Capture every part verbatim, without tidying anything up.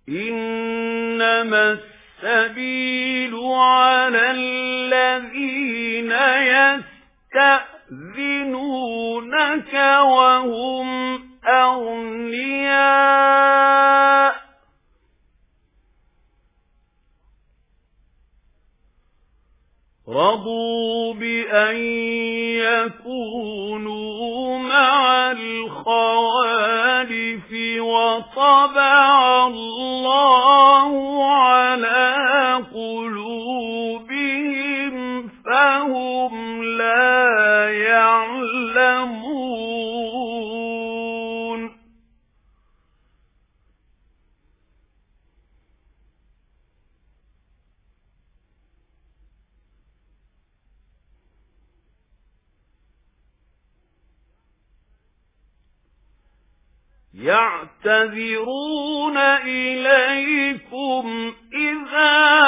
إنما السبيل على الذين يستأذنونك وهم أغنياء رضوا بأن يكونوا مع الخوالف وطبع الله على قلوبهم فهم لا يعلمون يعتذرون إليكم إذا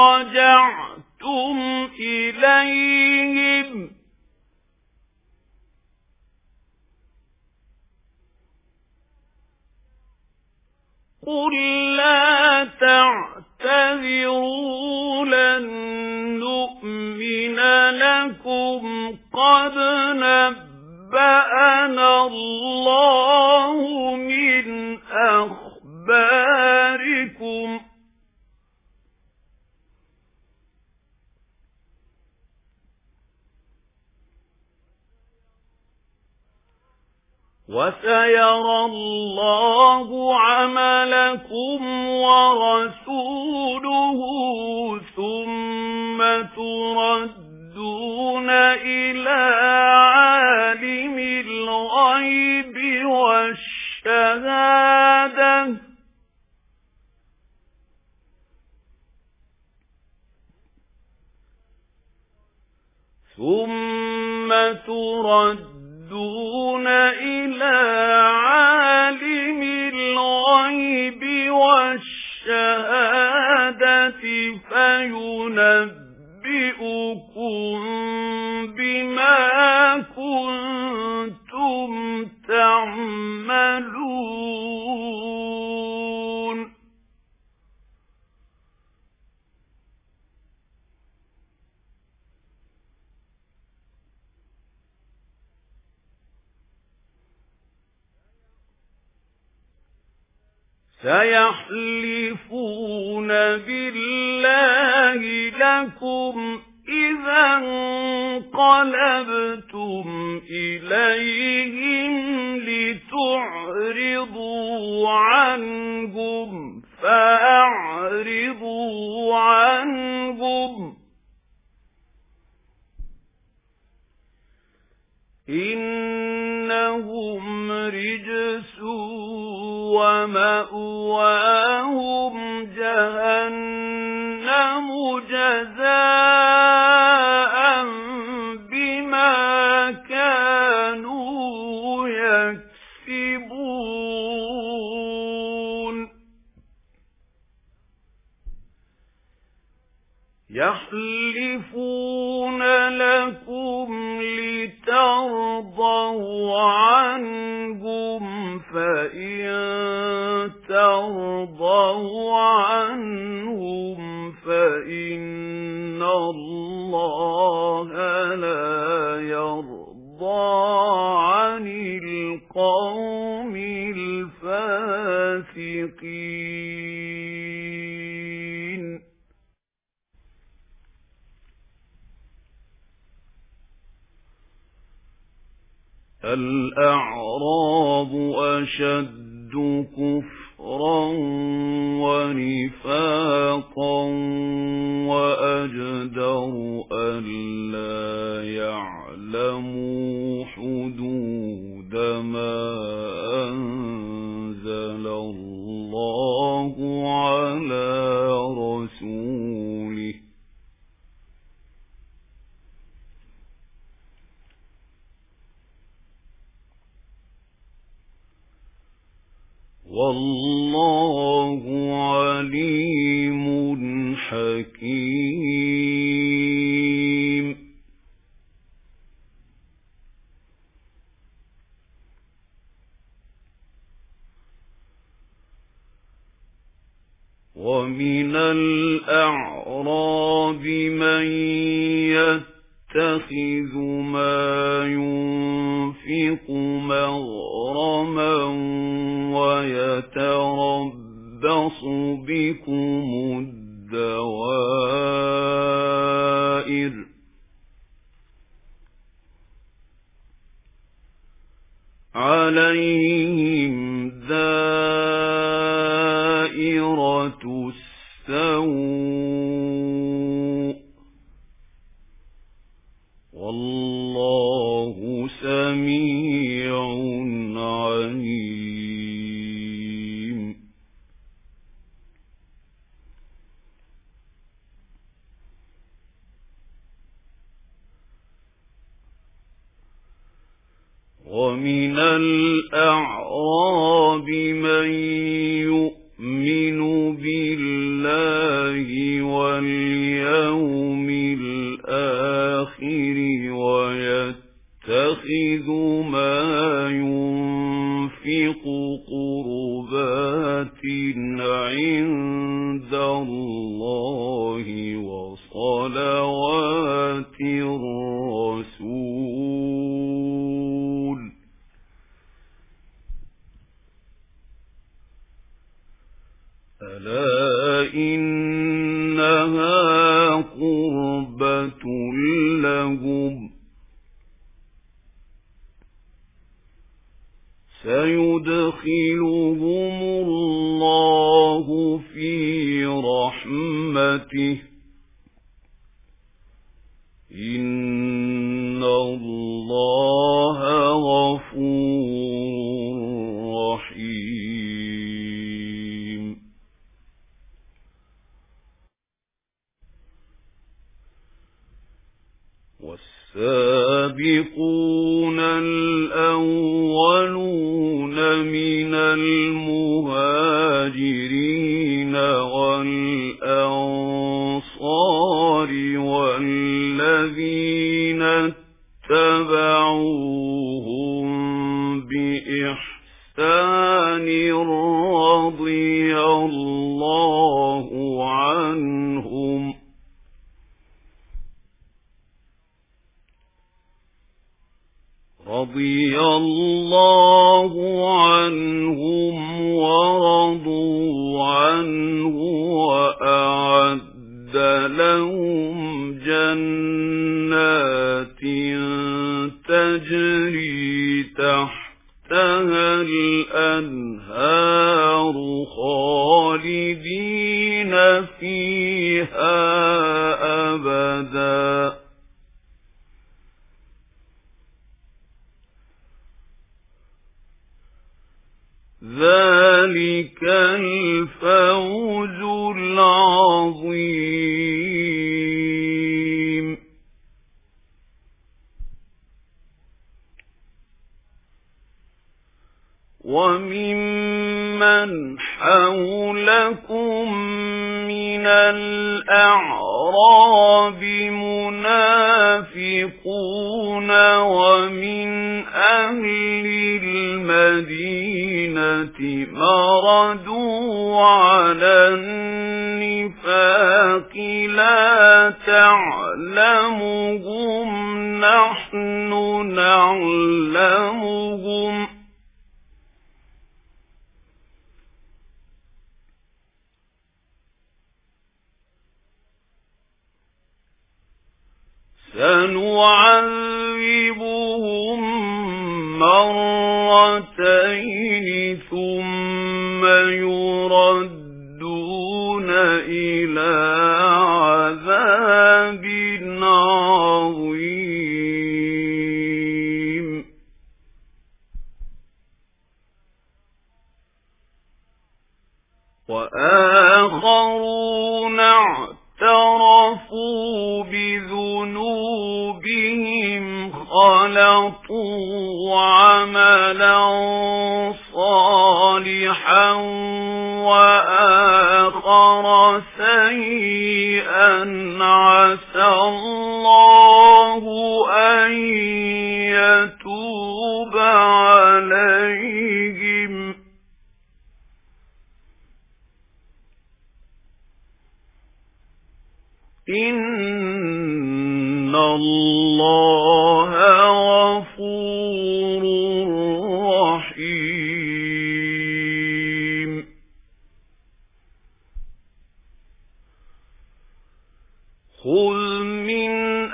رجعتم إليهم قل لا تعتذروا لن نؤمن لكم قد نبأنا الله من أخباركم وسيرى الله عملكم ورسوله ثم تردون إلى عالم الغيب والشهادة ثم تردون إلى عالم الغيب والشهادة فينبئكم بما كنتم تعملون سيحلفون بالله لكم إذا انقلبتم إليهم لتعرضوا عنهم فأعرضوا عنهم إنهم رجس ومأواهم جهنم جزاء بما كانوا يكسبون يحلفون لكم لترضوا عنهم فإن ترضوا عنهم فإن الله لا يرضى عن القوم الفاسقين الأعراب أشد كفرا ونفاقا وأجدر ألا يعلموا حدود ما أنزل الله على رسوله والله عليم حكيم ومن الأعراب من يتخذ ما ينفق مغرما ويتربص بكم الدوائر عليهم دائرة السوء والله سميع عليم. ومن الأعراب من يؤمن بالله واليوم الآخر ويتخذ ما ينفق قربات عند الله وصلوات الرسول ألا إنها قربة لهم سيدخلهم الله في رحمته إن الله غفور رحيم. والسابقون الأولون من المهاجرين والأنصار والذين اتبعوهم بإحسان رضي الله عنهم رضي الله عنهم ورضوا عنه وأعد لهم جنات تجري تحتها الأنهار خالدين فيها أبدا ذلك الفوز العظيم. وممن حولكم من الأعراب منافقون ومن أهل المدينة مردوا على النفاق لا تعلمهم نحن نعلمهم سنعذبهم مرتين ثم يردون إلى عذاب عظيم. وآخرون اعترفوا بذنوبهم خلطوا عملا صالحا وآخر سيئا عسى الله أن يتوب عليهم إِنَّ اللَّهَ غَفُورٌ رَّحِيمٌ. خُذْ مِنْ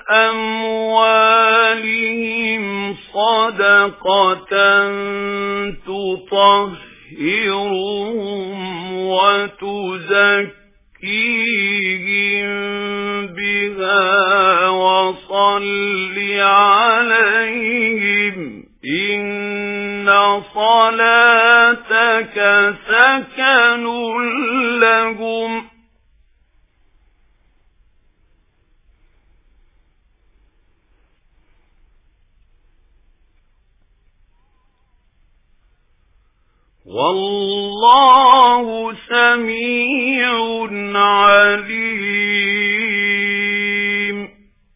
أَمْوَالِهِمْ صَدَقَةً تُطَهِّرُهُمْ وَتُزَكِّيهِمْ بِهَا وَصَلِّ عَلَيْهِمْ إِنَّ صَلَاتَكَ سَكَنٌ لَّهُمْ وَاللَّهُ سَمِيعٌ عَلِيمٌ.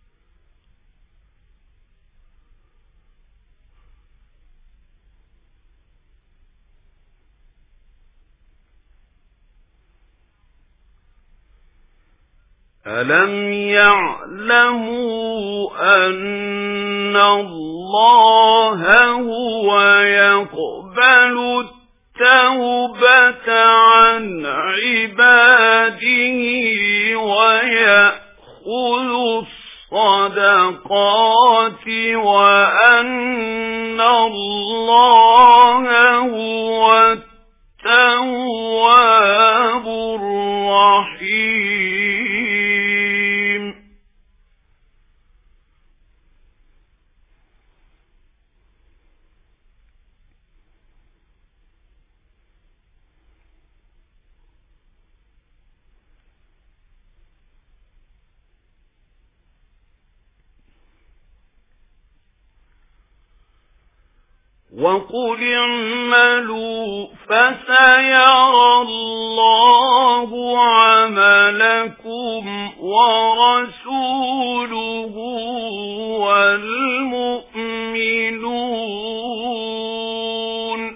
أَلَمْ يَعْلَمُوا أَنَّ اللَّهَ هُوَ يَقْبَلُ التَّوْبَةَ عَنْ عِبَادِهِ وَيَأْخُذُ الصَّدَقَاتِ وَأَنَّ اللَّهَ هُوَ التَّوَّابُ الرَّحِيمُ. وَقُلِ اعْمَلُوا فَسَيَرَى اللَّهُ عَمَلَكُمْ وَرَسُولُهُ وَالْمُؤْمِنُونَ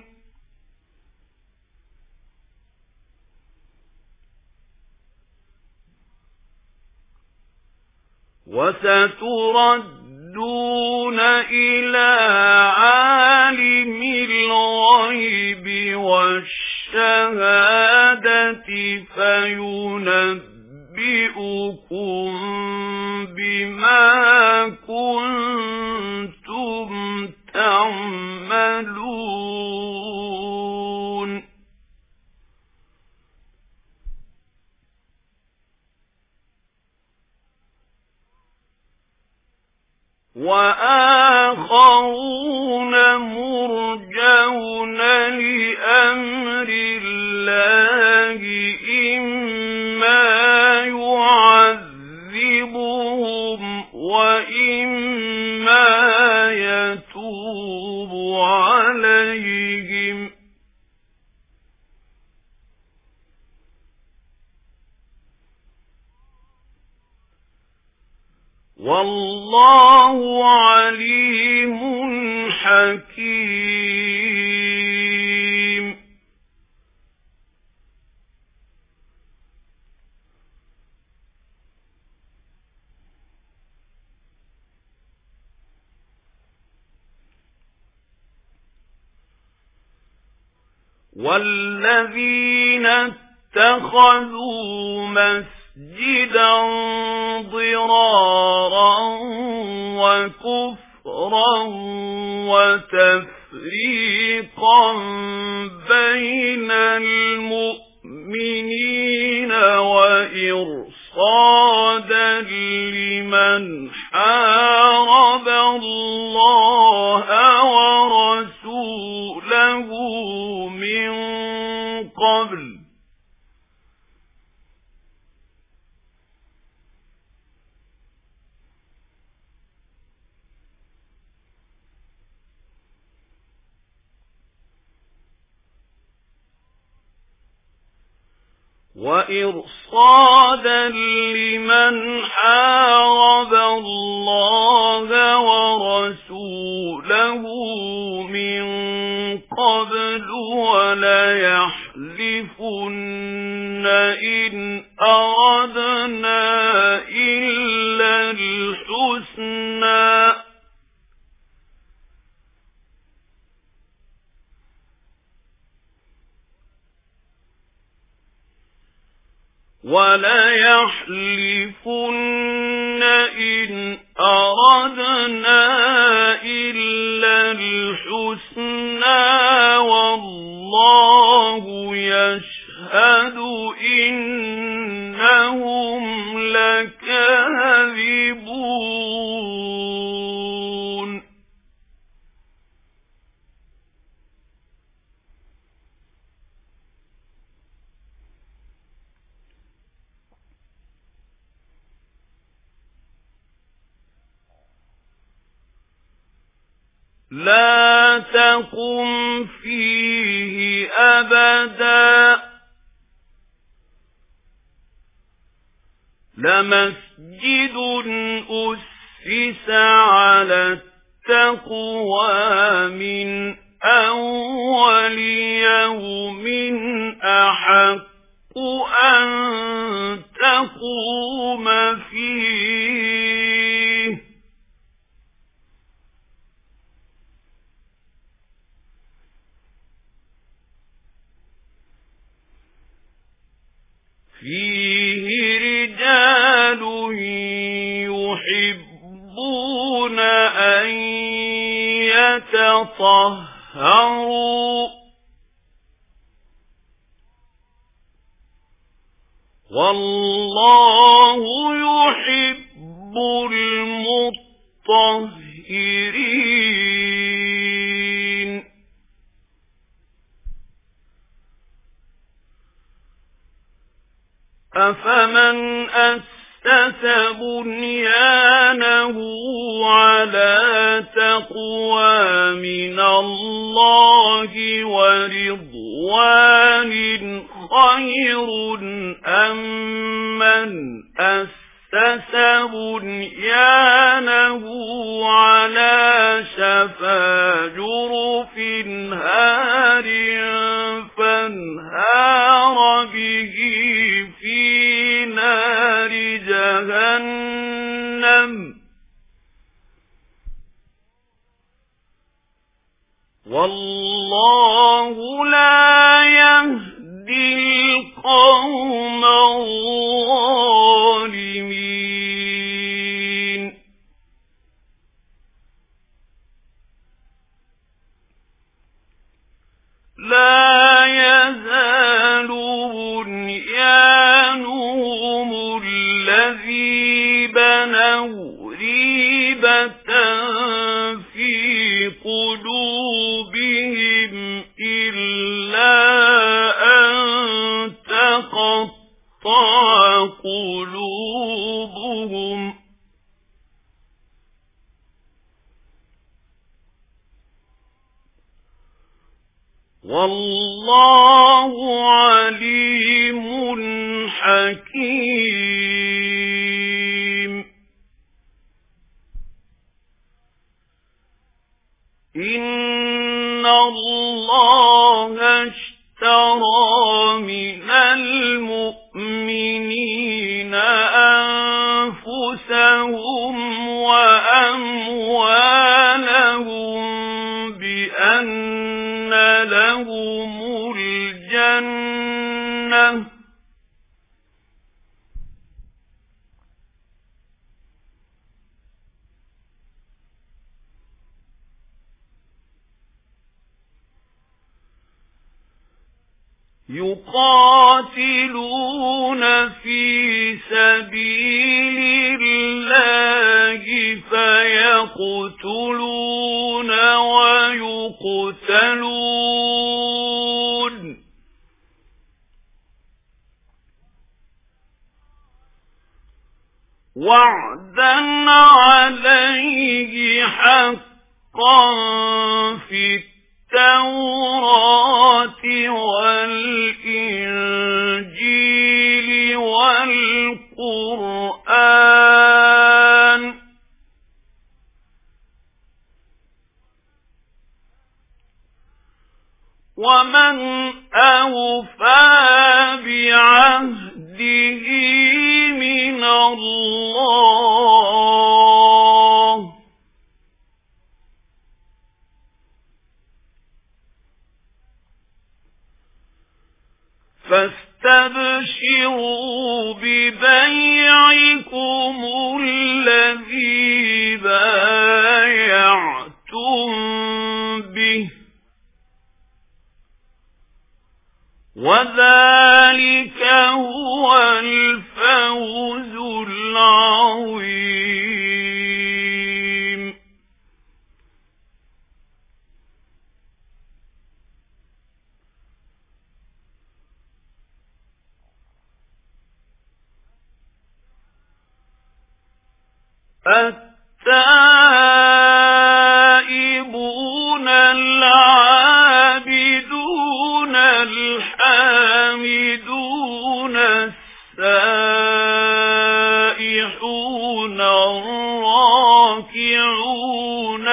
وَسَتُرَدُّونَ إِلَى عَالِمِ الْغَيْبِ وَالشَّهَادَةِ فَيُنَبِّئُكُم بِمَا كُنتُمْ تَعْمَلُونَ. وَآخَرُونَ مُرْجَوْنَ لِأَمْرِ اللَّهِ إِمَّا يُعَذِّبُهُمْ وَإِمَّا يَتُوبُ عَلَيْهِمْ وَاللَّهُ عَلِيمٌ حَكِيمٌ. وَالَّذِينَ اتَّخَذُوا مَسْجِدًا ضِرَارًا وَكُفْرًا وَتَفْرِيقًا بَيْنَ الْمُؤْمِنِينَ وَإِرْصَادًا لِمَنْ حَارَبَ اللَّهَ وَرَسُولَهُ مِنْ قَبْلُ وَإِرْصَادًا لِمَنْ حَارَبَ اللَّهَ وَرَسُولَهُ مِنْ قَبْلُ وَلَا يَحْزُنُ يحلفن إن أردنا إلا الحسنى وليحلفن إن أردنا إلا الحسنى والله يشهد إنهم لكاذبون لا تقم فيه أبدا لمسجد أسس على التقوى من أول يوم أحق أن تقوم فيه فيه رجال يحبون أن يتطهروا والله يحب المطهرين أفمن أسس بنيانه على تقوى من الله ورضوان خير أم من أسس بنيانه على شفا جرف هار فانهار به في نار جهنم والله لا يهدي القوم الظالمين لا يزال بنيانهم الذي بنوا ريبة في قلوبهم إلا أن تقطع قلوبهم والله عليم حكيم إن الله اشترى من المؤمنين أنفسهم وأموالهم بأن لهم الجنة يقاتلون في سبيل الله فيقتلون ويقتلون وعدا عليه حقا في التوراة والإنجيل والقرآن ومن أوفى بعهده من الله فاستبشروا ببيعكم الذي بايعتم به وذلك هو الفوز العظيم. التائبون العابدون الحامدون السائحون الراكعون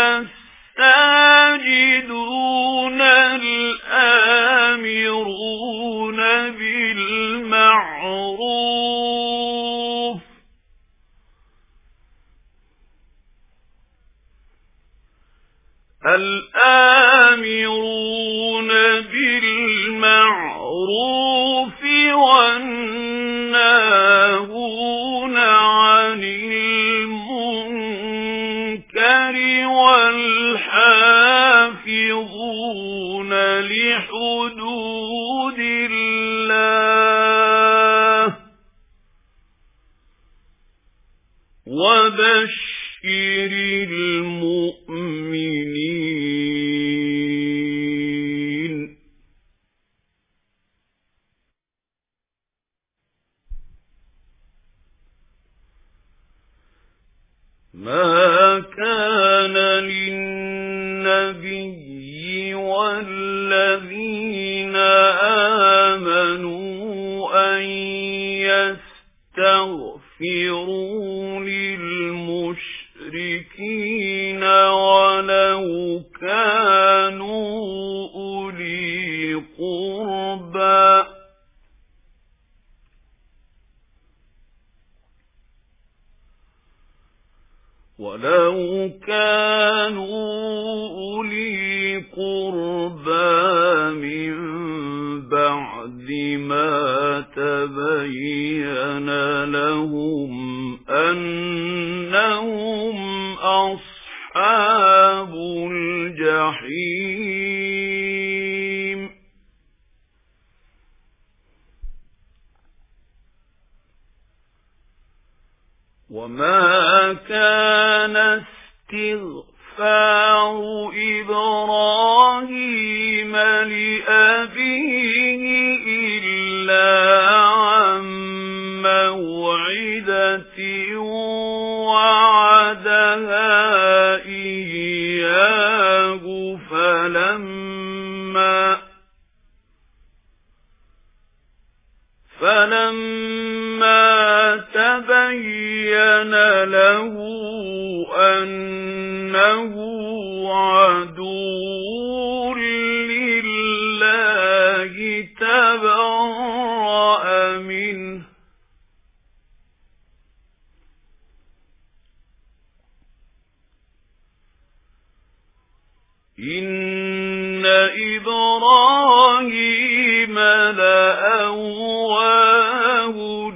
الساجدون الآمرون بالمعروف الآمرون بالمعروف والناهون عن المنكر والحافظون لحدود الله وبشر المؤمنين. ما كان للنبي والذين آمنوا أن يستغفروا للمشركين ولو كانوا أولي قربى ولو كانوا أولي قربى من بعد ما تبين لهم أنهم أصحاب الجحيم. وما كان استغفار إبراهيم لأبيه إلا عن موعدة وعدها إياه فلما فلما تبين له أنه عدو لله تبرأ منه إن إبراهيم لأواه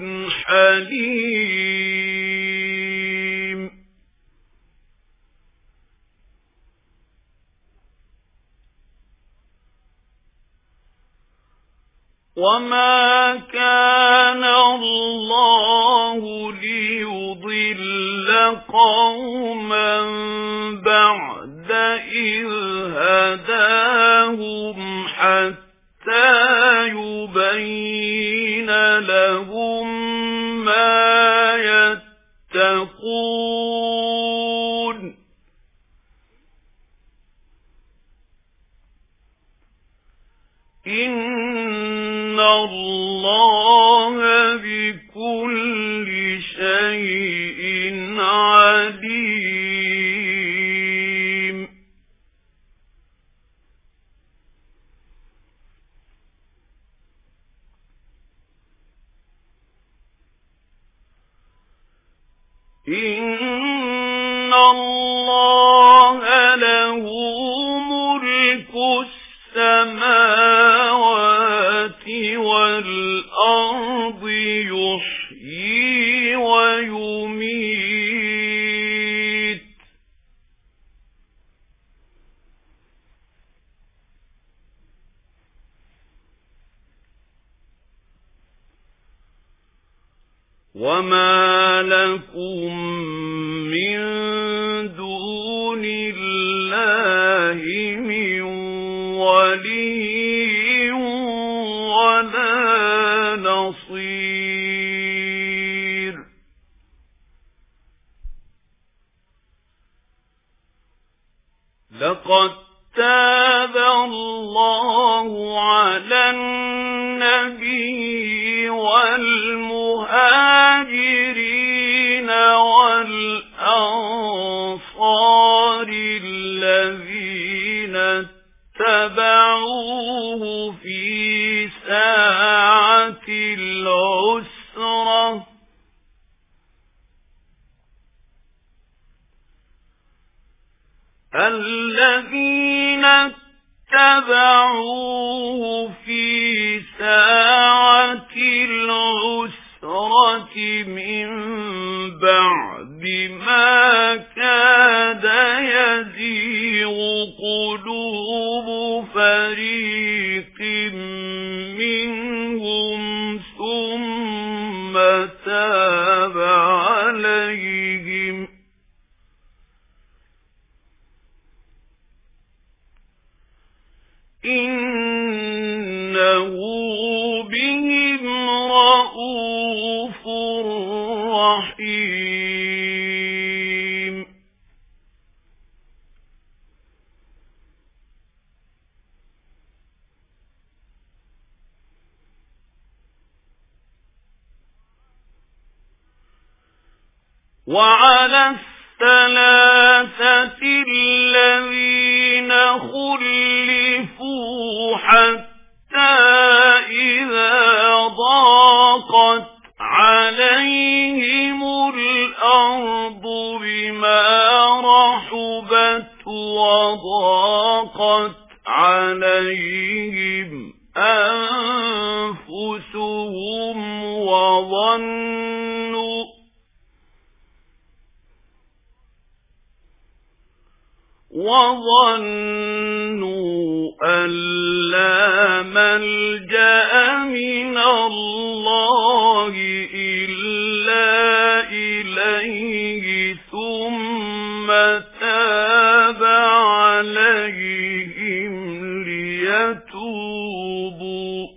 حليم. وما كان الله ليضل قوما بعد إذ هداهم حتى يبين لهم ما يتقون إن الله بكل شيء عليم. وما لكم من دون الله من ولي ولا نصير لقد تاب الله على النبي والمهاجرين والأنصار الذين اتبعوه في ساعة العسرة الذين اتبعوه في ساعة العسرة من بعد ما كاد يزيغ قلوب فريق منهم ثم تاب عليهم إنه بهم رءوف رحيم وعلى الثلاثة الذين خلفوا حتى إذا ضاقت عليهم الأرض بما رحبت وضاقت عليهم أنفسهم وظنوا وظنوا أن لا ملجأ من الله إلا إليه ثم تاب عليهم ليتوبوا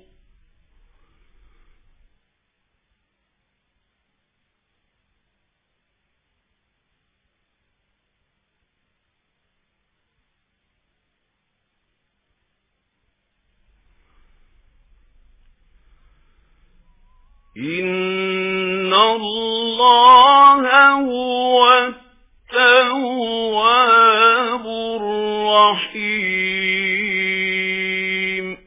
إن الله هو التواب الرحيم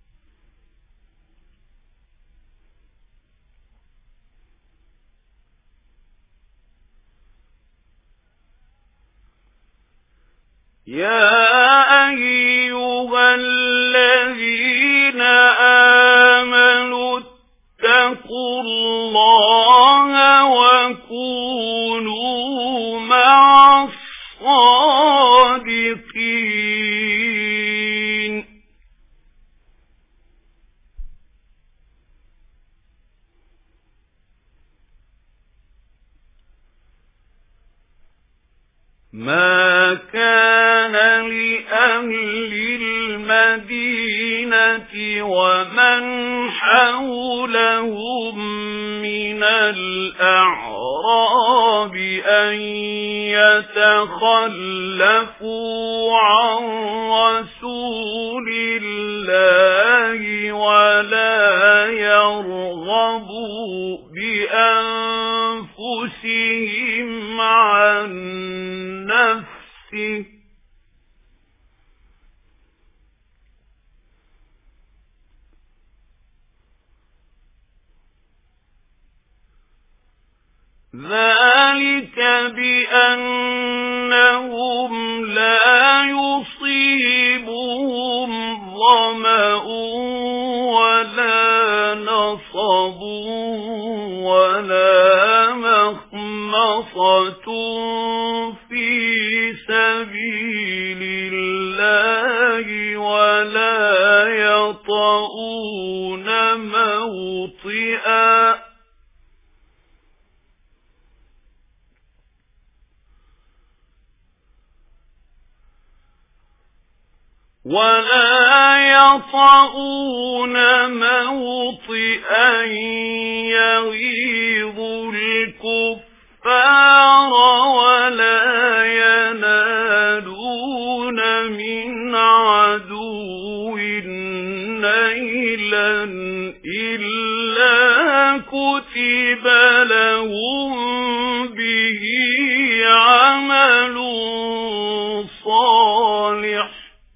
يا أيها الذين آمنوا اتقوا الله وكونوا مع الصادقين ما كان لأهل المدينة ومن حولهم من الأعراب أن يتخلفوا عن رسول الله ولا يرغبوا بأنفسهم عن نفسه ذلك بأنهم لا يصيبهم ظمأ ولا نصب ولا مخمصة في سبيل الله ولا يطؤون موطئا ولا يطؤون موطئا يغيظ الكفار ولا ينالون من عدو نيلا إلا كتب لهم به عمل صالح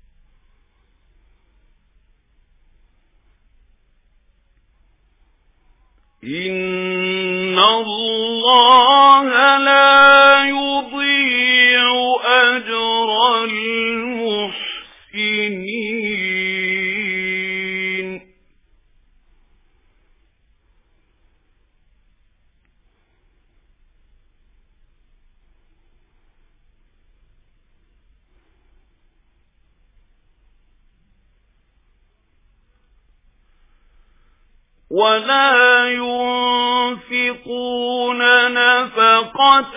إن الله لا يضيع أجر المحسنين ولا ينفقون نفقة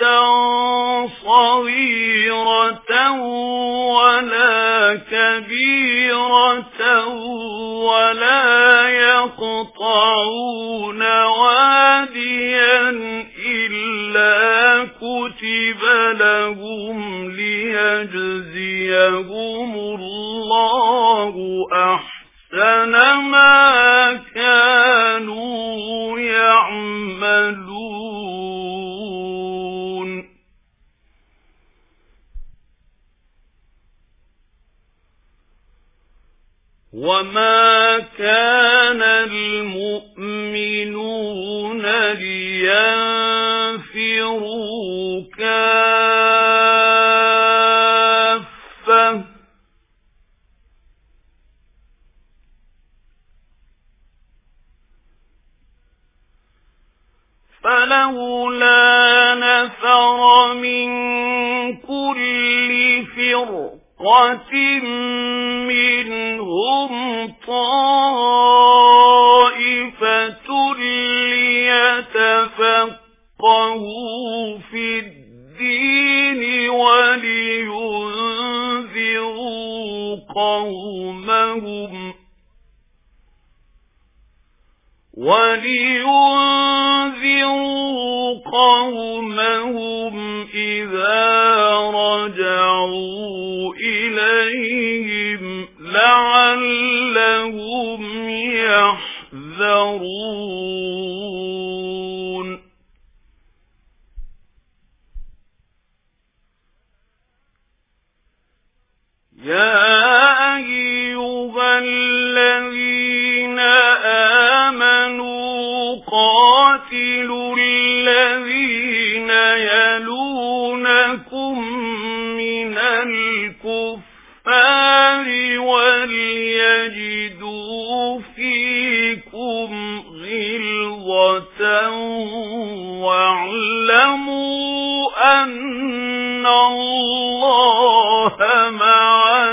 صغيرة ولا كبيرة ولا يقطعون واديا إلا كتب لهم ليجزيهم الله أحسن ما كانوا يعملون وما كان المؤمنون لينفروا كافة فلولا نفر من كل فرقة منهم طائفة ليتفقهوا في الدين ولينذروا قومهم ولينذروا قومهم إذا رجعوا إليهم لعلهم يحذرون يا أيها الذين آمنوا قاتلوا الذين يلونكم من الكفار وليجدوا فيكم غلظة واعلموا أن الله مع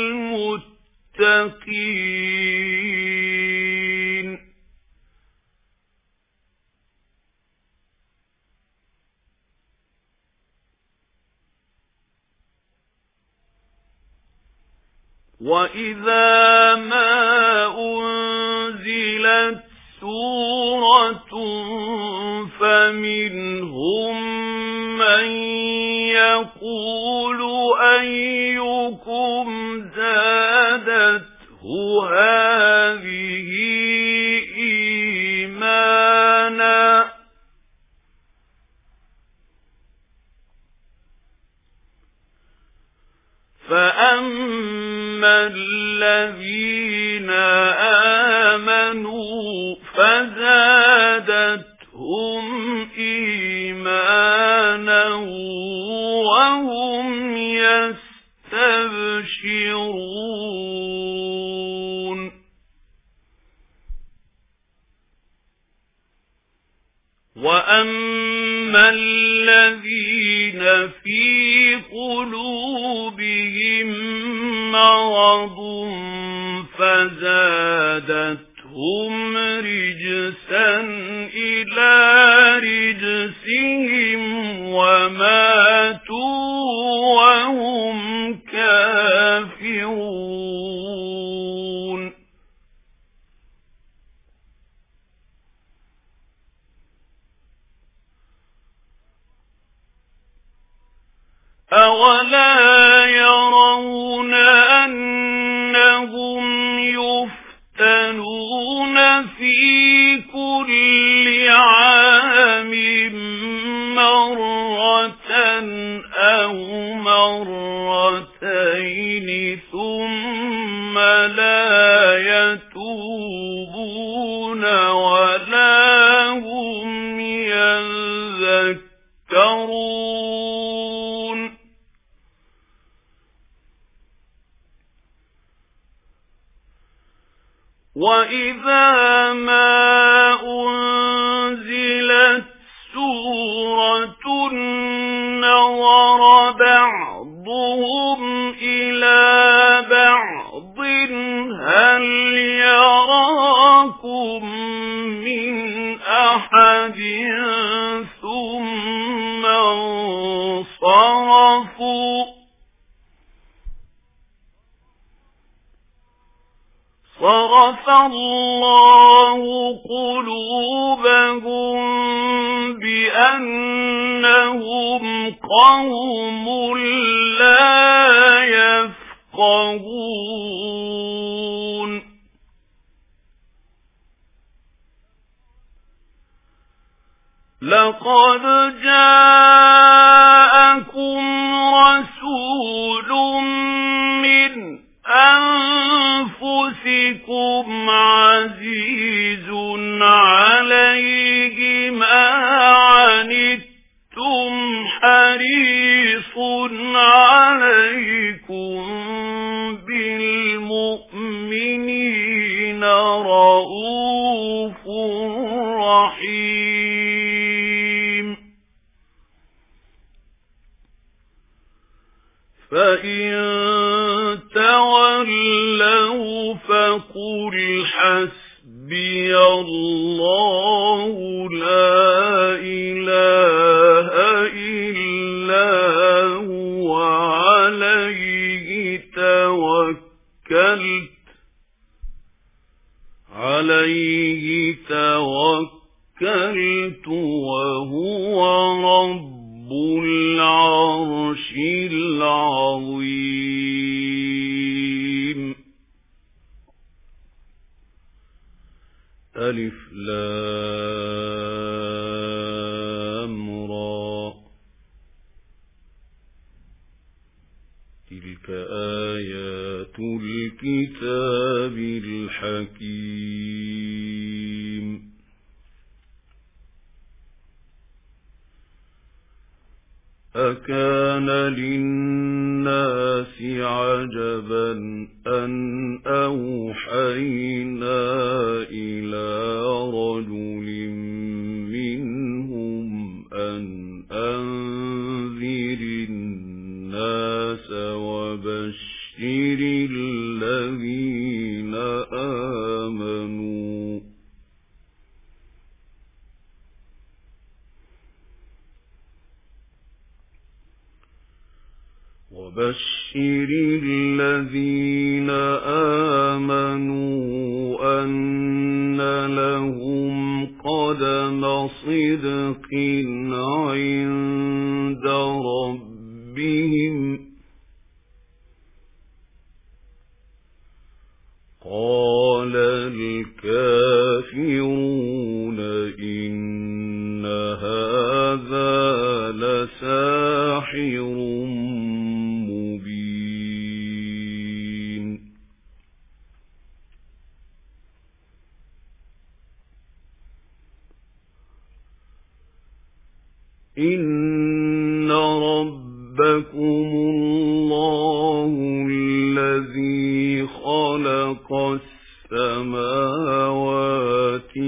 المتقين وإذا ما أنزلت سورة فمنهم من يقول أيكم زادته هذه إيمانا فأما الذين آمنوا فزادتهم إيمانا وهم يستبشرون وأما الذين في قلوبهم مرض فزادتهم رجسا إلى رجسهم وماتوا وهم كافرون مرتين ثم لا يتوبون ولا هم يذكرون وَإِذَا مَا أُنْزِلَتْ سُورَةٌ نَظَرَ بَعْضُهُمْ إِلَى بَعْضٍ هَلْ يَرَاكُمْ مِنْ أَحَدٍ ثُمَّ انصَرَفُوا صَرَفَ اللَّهُ قُلُوبَهُم بِأَنَّهُمْ قَوْمٌ لَّا يَفْقَهُونَ لَقَدْ جَاءَكُمْ رَسُولٌ مِّنْ أَنفُسِكُمْ عَزِيزٌ عَلَيْهِ مَا عَنِتُّمْ حَرِيصٌ عَلَيْكُمْ بِالْمُؤْمِنِينَ رَءُوفٌ رَحِيمٌ فَإِن تَوَلَّوْا فَقُلْ حَسْبِيَ اللَّهُ لَا إِلَٰهَ إِلَّا هُوَ عَلَيْهِ تَوَكَّلْتُ عَلَيْهِ تَوَكَّلْتُ وَهُوَ رَبُّ الْعَرْشِ الْعَظِيمِ ألف لام را تلك آيات الكتاب الحكيم أكان للناس عجبا أن أوحينا إلى رجل منهم أن أنذر الناس وبشر الذين آمنوا وبشر الذين آمنوا أن لهم قدم صدق عند ربهم قال الكافرون إن هذا لساحر إن ربكم الله الذي خلق السماوات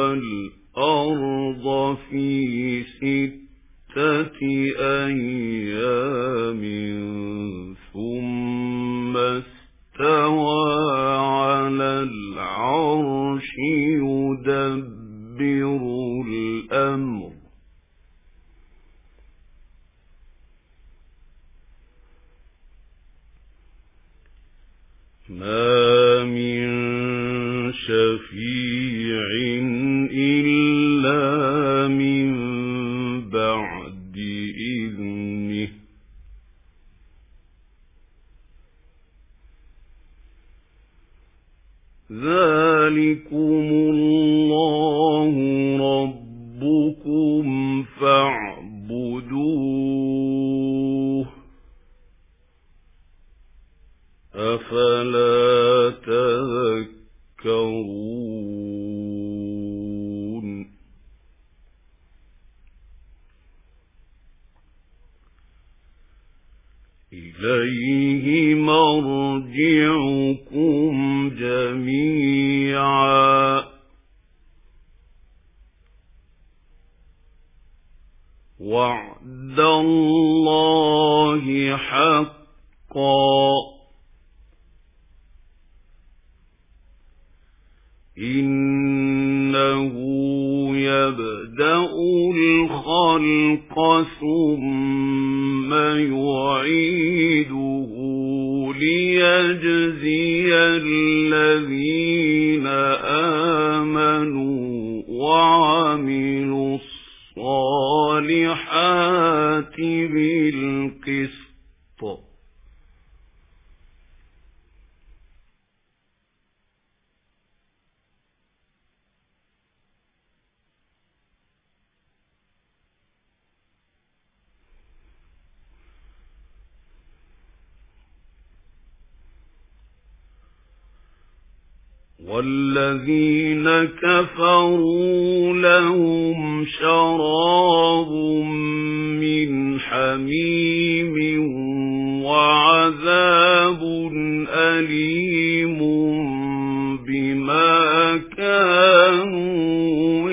والأرض في ستة أيام ثم استوى على العرش يدبر الأمر ما من شفيع إلا من بعد إذنه ذلكم الله ربكم فاعبدوه أفلا تذكرون إليه مرجعكم جميعا وعد الله حقا إنه يبدأ الخلق ثم يعيده ليجزي الذين آمنوا وعملوا الصالحات بالقسط والذين كفروا لهم شراب من حميم وعذاب أليم بما كانوا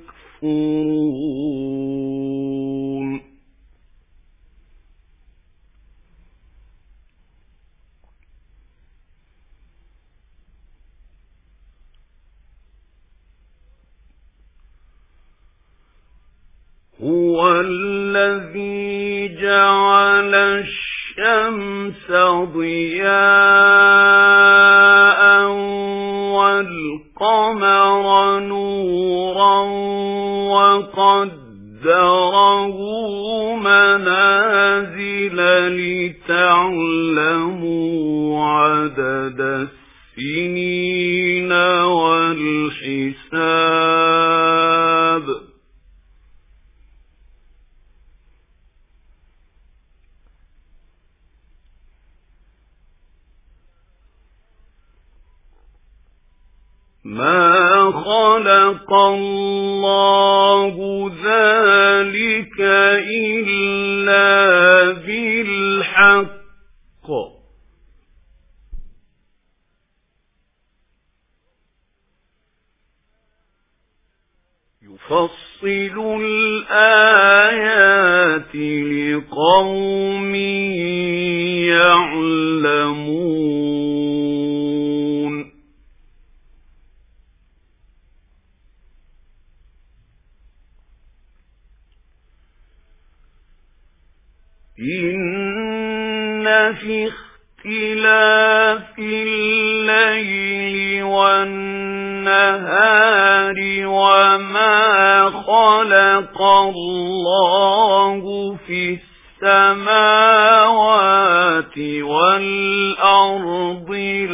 يكفرون هو الذي جعل الشمس ضياء والقمر نورا وقدره منازل لتعلموا عدد السنين والحساب ما خلق الله ذلك إلا بالحق يفصل الآيات لقوم يعلمون إن في اختلاف الليل والنهار وما خلق الله في السماوات والأرض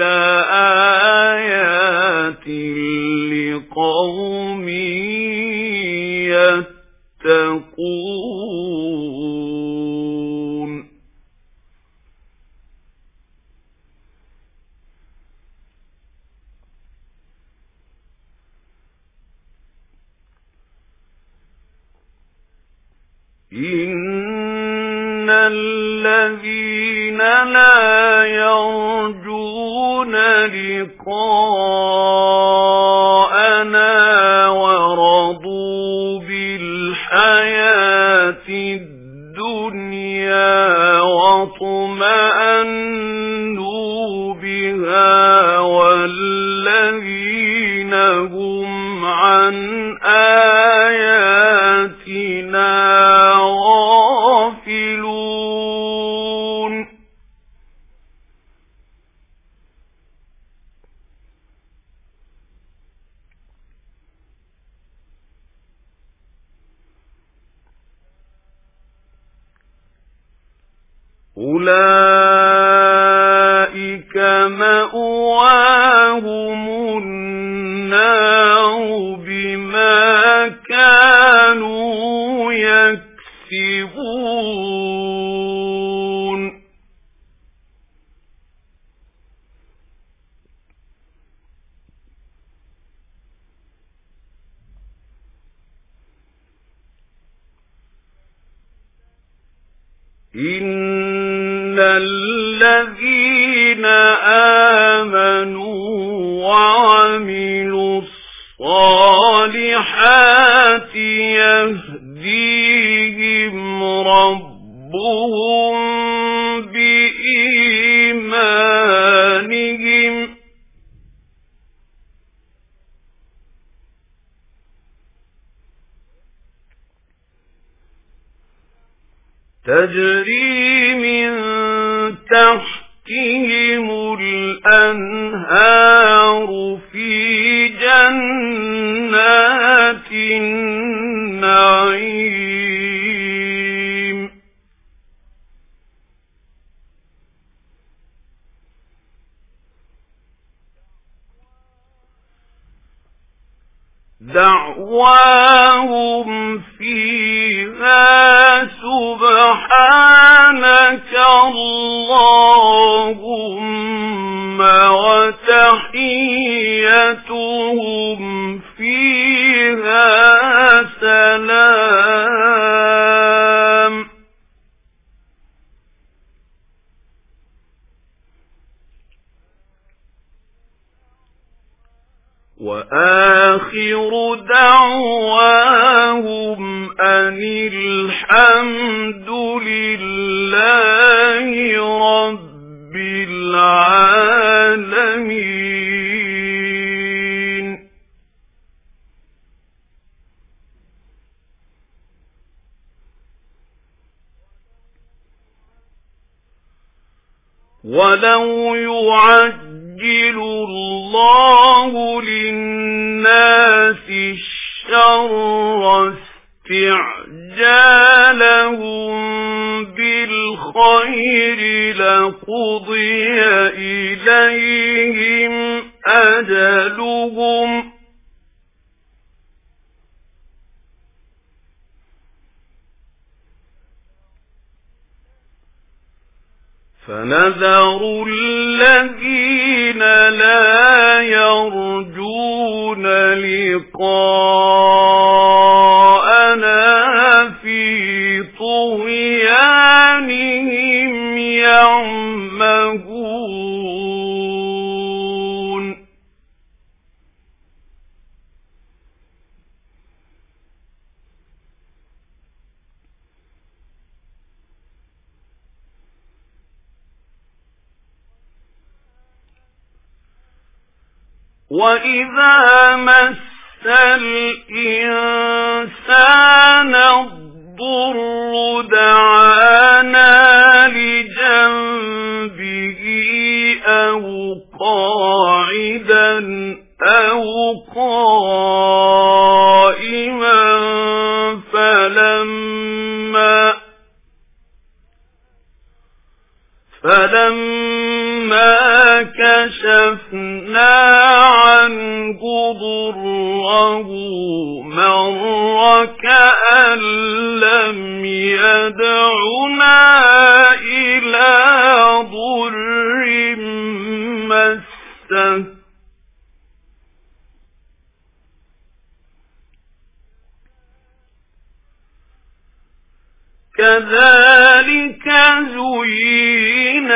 لآيات لقوم يتقون إن الذين لا يرجون لقاءنا ورضوا بالحياة الدنيا واطمأنوا بها والذين هم عن آياتنا غافلون أولئك مأواهم النار بما كانوا يكسبون. يكسبون. إن الذين آمنوا وعملوا الصالحات يهديهم ربهم بإيمانهم تجري من تحتهم الأنهار في جنات النعيم دعواهم فيها سبحانك اللهم وتحيتهم فيها سلام وآخر دعواهم أن الحمد لله رب العالمين. ولو يعجل الله للناس الشر استعجالهم بالخير لقضي إليهم أجلهم فنذر الذين لا يرجون لقاءنا في طغيانهم يعمهون وَإِذَا مَسَّ الْإِنسَانَ الضُّرُّ دَعَانَا لِجَنبِهِ أَوْ قَاعِدًا أَوْ قَائِمًا فَلَمَّا فَلَمَّا كَشَفْنَا عَنْهُ ضُرَّهُ مَرَّ كَأَن لَّمْ يَدْعُنَا إِلَى ضُرٍّ مَّسَّهُ كَذَلِكَ زُيِّنَ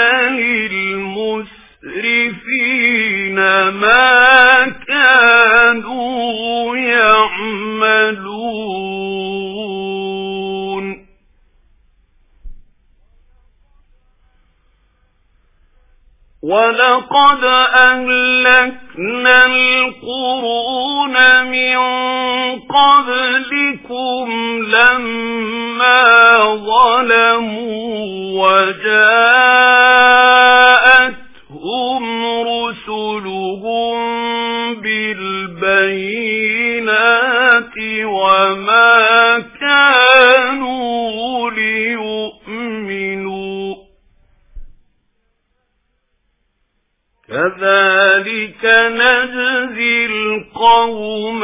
لِلْمُسْرِفِينَ مَا كَانُوا يَعْمَلُونَ وَلَقَدْ أَهْلَكْنَا الْقُرُونَ مِنْ قَبْلِكُمْ لَمَّا ظَلَمُوا وَجَاءَتْهُمْ رُسُلُهُم بِالْبَيِّنَاتِ وَمَا كَانُوا لِيُؤْمِنُوا كَذَلِكَ نَجْزِي الْقَوْمَ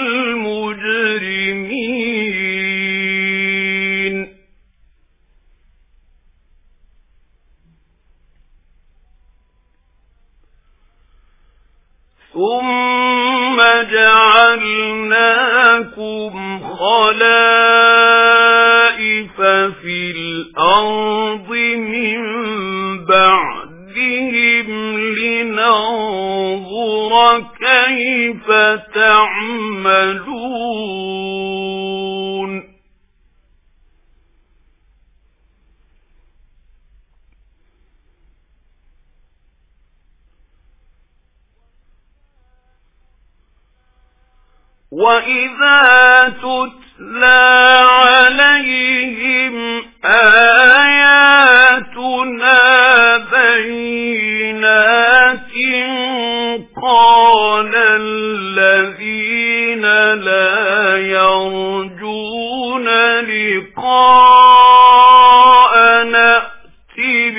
الْمُجْرِمِينَ ثُمَّ جعلناكم خلائف في الأرض من بعدهم لننظر كيف تعملون وَإِذَا تُتْلَى عَلَيْهِمْ آيَاتُنَا بَيِّنَاتٍ قَالَ الَّذِينَ لَا يَرْجُونَ لِقَاءَنَا ائْتِ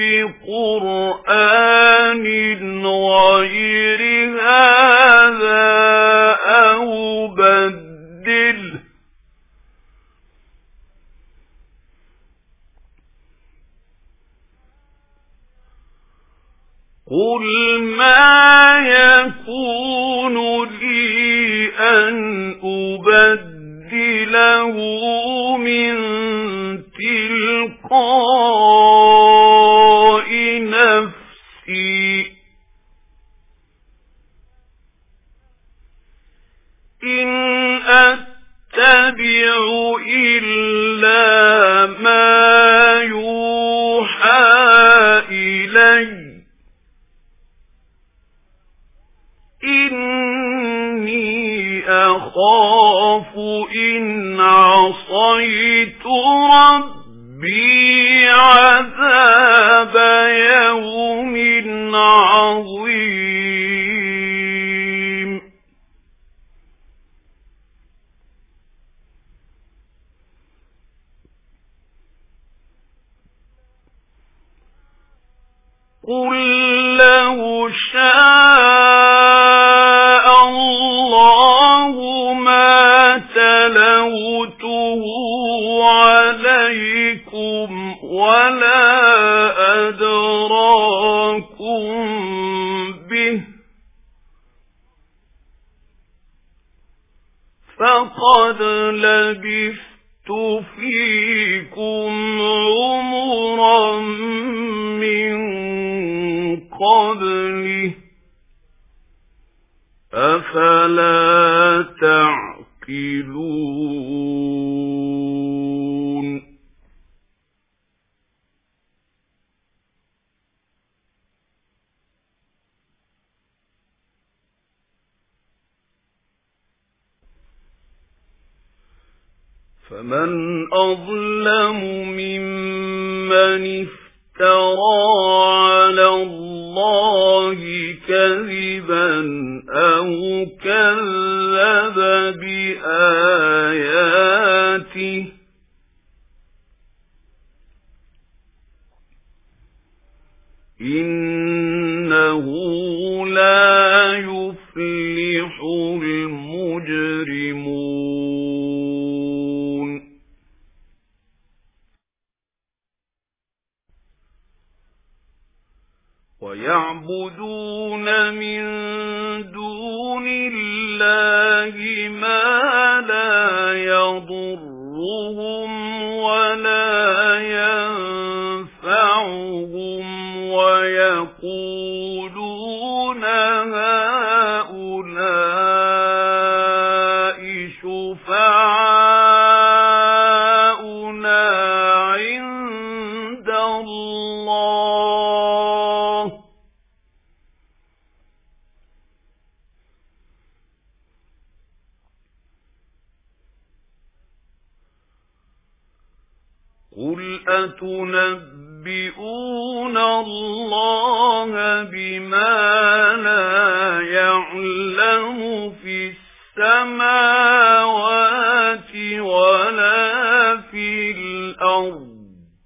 بِقُرْآنٍ غَيْرِ هَذَا أَوْ بَدِّلْهُ قُلْ مَا يَكُونُ لِي أَنْ أُبَدِّلَهُ مِنْ تِلْقَاءِ نَفْسِي إِنْ أَتَّبِعُ إِلَّا مَا يُوحَى إِلَيَّ إِنِّي أَخَافُ إِنْ عَصَيْتُ رَبِّي عَذَابَ يَوْمٍ عَظِيمٍ قُلْ لَوْ شَاءَ اللَّهُ مَا تَلَوْتُهُ عَلَيْكُمْ وَلَا أَدْرَاكُمْ بِهِ فَقَدْ لَبِثْتُ فِيكُمْ عُمُرًا مِّن قَبْلِهِ أَفَلَا تَعْقِلُونَ فَمَنْ أَظْلَمُ مِمَّنِ افْتَرَى عَلَى اللَّهِ كَذِبًا أَوْ كَذَّبَ بِآيَاتِهِ إِنَّهُ لَا يُفْلِحُ الْمُجْرِمُونَ وَيَعْبُدُونَ مِن دُونِ اللَّهِ مَا لَا يَضُرُّهُمْ وَلَا يَنفَعُهُمْ وَيَقُولُونَ هَؤُلَاءِ شُفَعَاؤُنَا عِندَ اللَّهِ قُلْ أَتُنَبِّئُونَ اللَّهَ بِمَا لَا يَعْلَمُ فِي السَّمَاوَاتِ وَلَا فِي الْأَرْضِ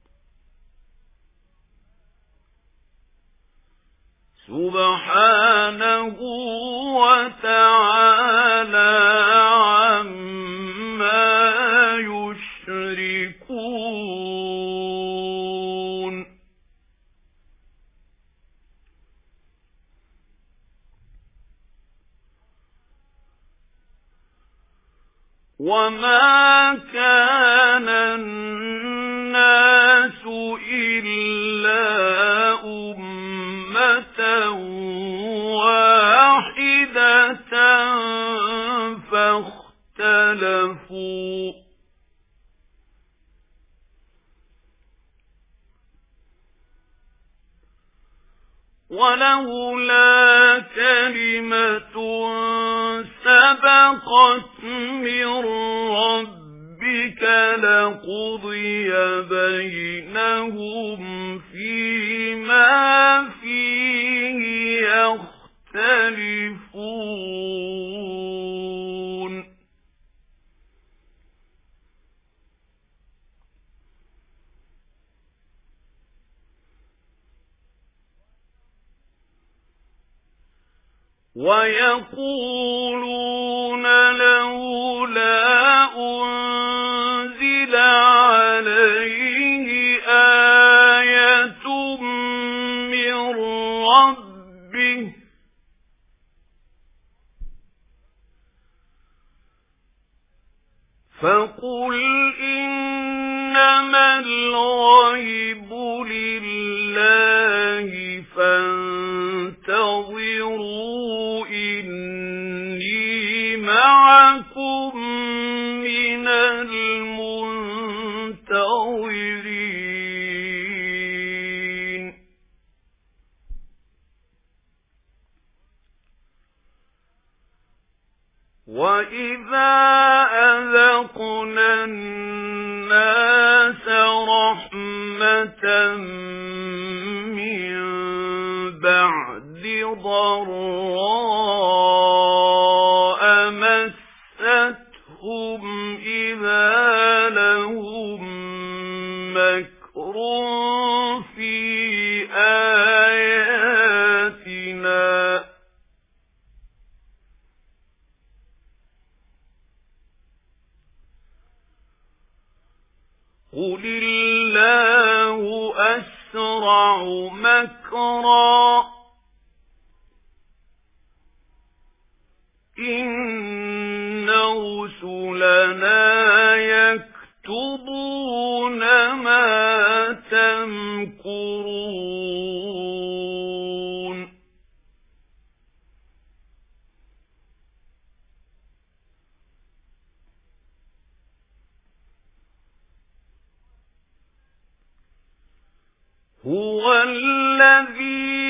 سُبْحَانَهُ وَتَعَالَى عَمَّا يُشْرِكُونَ وما كان الناس إلا أمة واحدة فاختلفوا ولولا كلمة سبقت من ربك لقضي بينهم فيما فيه يختلفون ويقولون لولا أنزل عليه آية من ربه فقل إنما الغيب لله فانتظروا إني معكم من المنتظرين وإذا أذقنا الناس رحمة من بعد ضراء مستهم إذا لهم مكر في آياتنا قل الله أسرع مكرا إن رسلنا يكتبون ما تمكرون هو الذي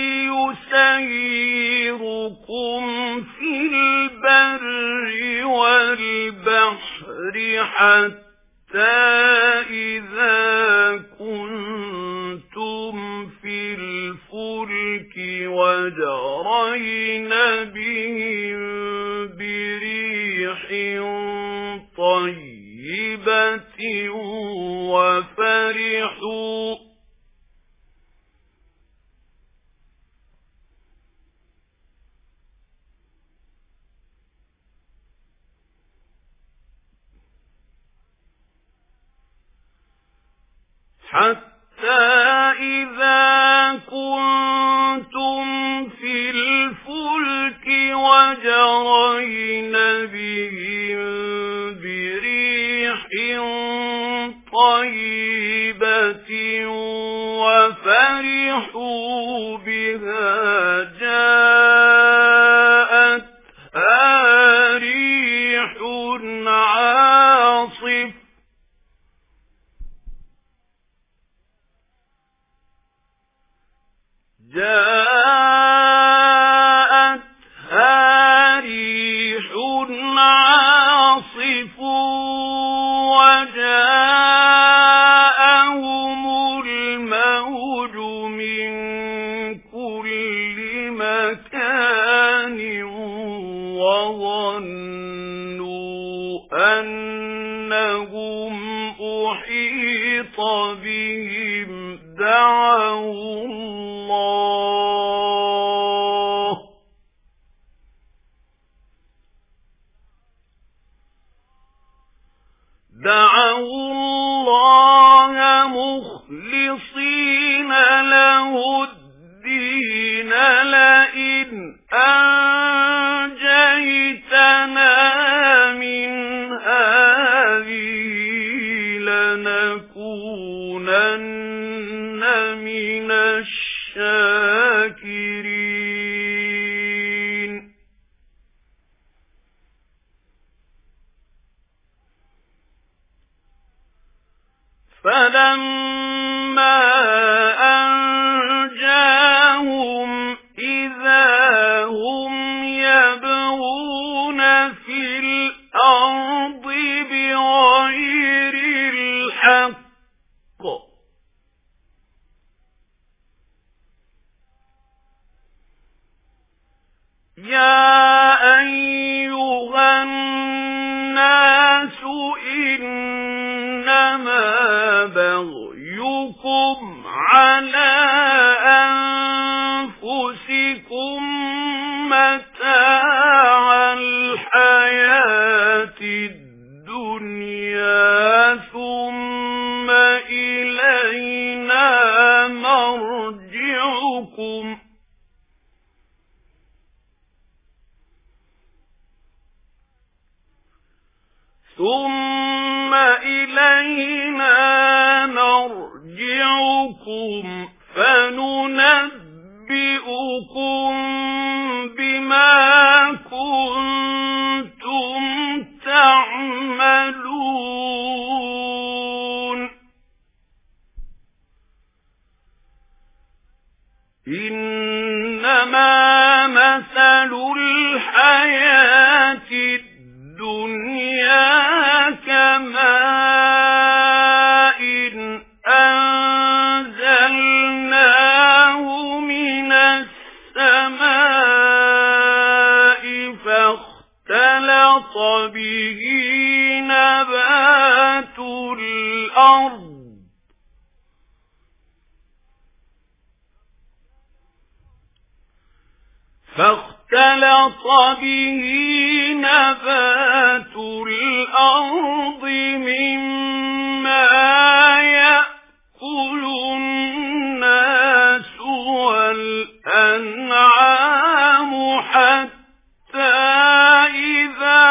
يسيركم في البر والبحر حتى إذا كنتم في الفلك وجرين بهم بريح طيبة وفرحوا حتى إذا كنتم في الفلك وجرين بهم بريح طيبة وفرحوا بها جاءتها ريح عاصف جاءتها ريح عاصف وجاءهم الموج من كل مكان وظنوا أنهم أحيط بهم دعوا الله دعوا الله مخلصين له الدين لئن أنجيتنا من هذا يا أيها الناس إنما بغيكم على أنفسكم متاع الحياة الدنيا ثم إلينا مرجعكم ثم إلينا مرجعكم فننبئكم بما كنتم تعملون إنما مثل الحياة الدنيا كماء أنزلناه من السماء فاختلط به نبات الأرض فاختلط به نبات الأرض مما يأكل الناس والأنعام حتى إذا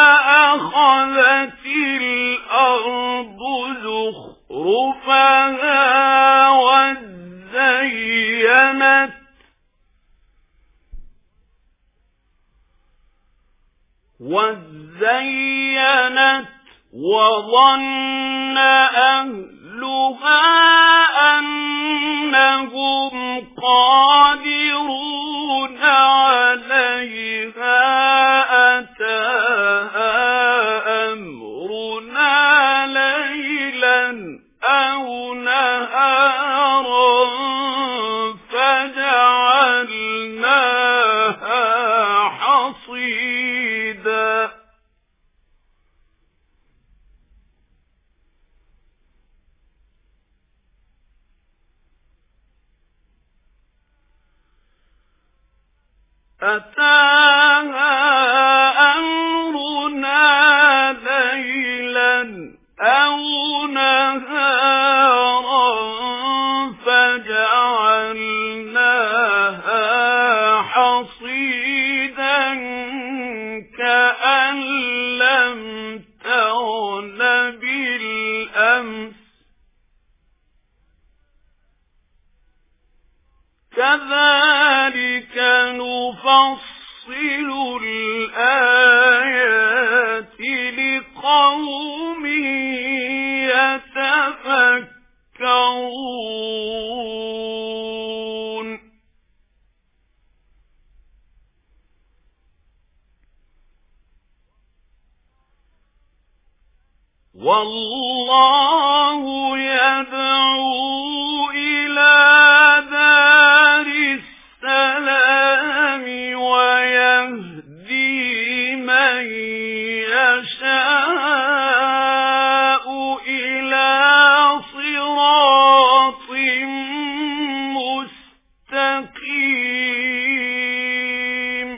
أخذت الأرض زخرفها وزينت وزينت وظن أهلها أنهم قادرون عليها أتاها أمرنا ليلا أو نهارا فجعلناها حصيدا أتاها أمرنا ليلا أو نهارا فجعلناها حصيدا كأن لم تغن بالأمس كذلك نفصل الآيات لقوم يتفكرون والله يدعو إلى دار السلام ويهدي من يشاء إلى صراط مستقيم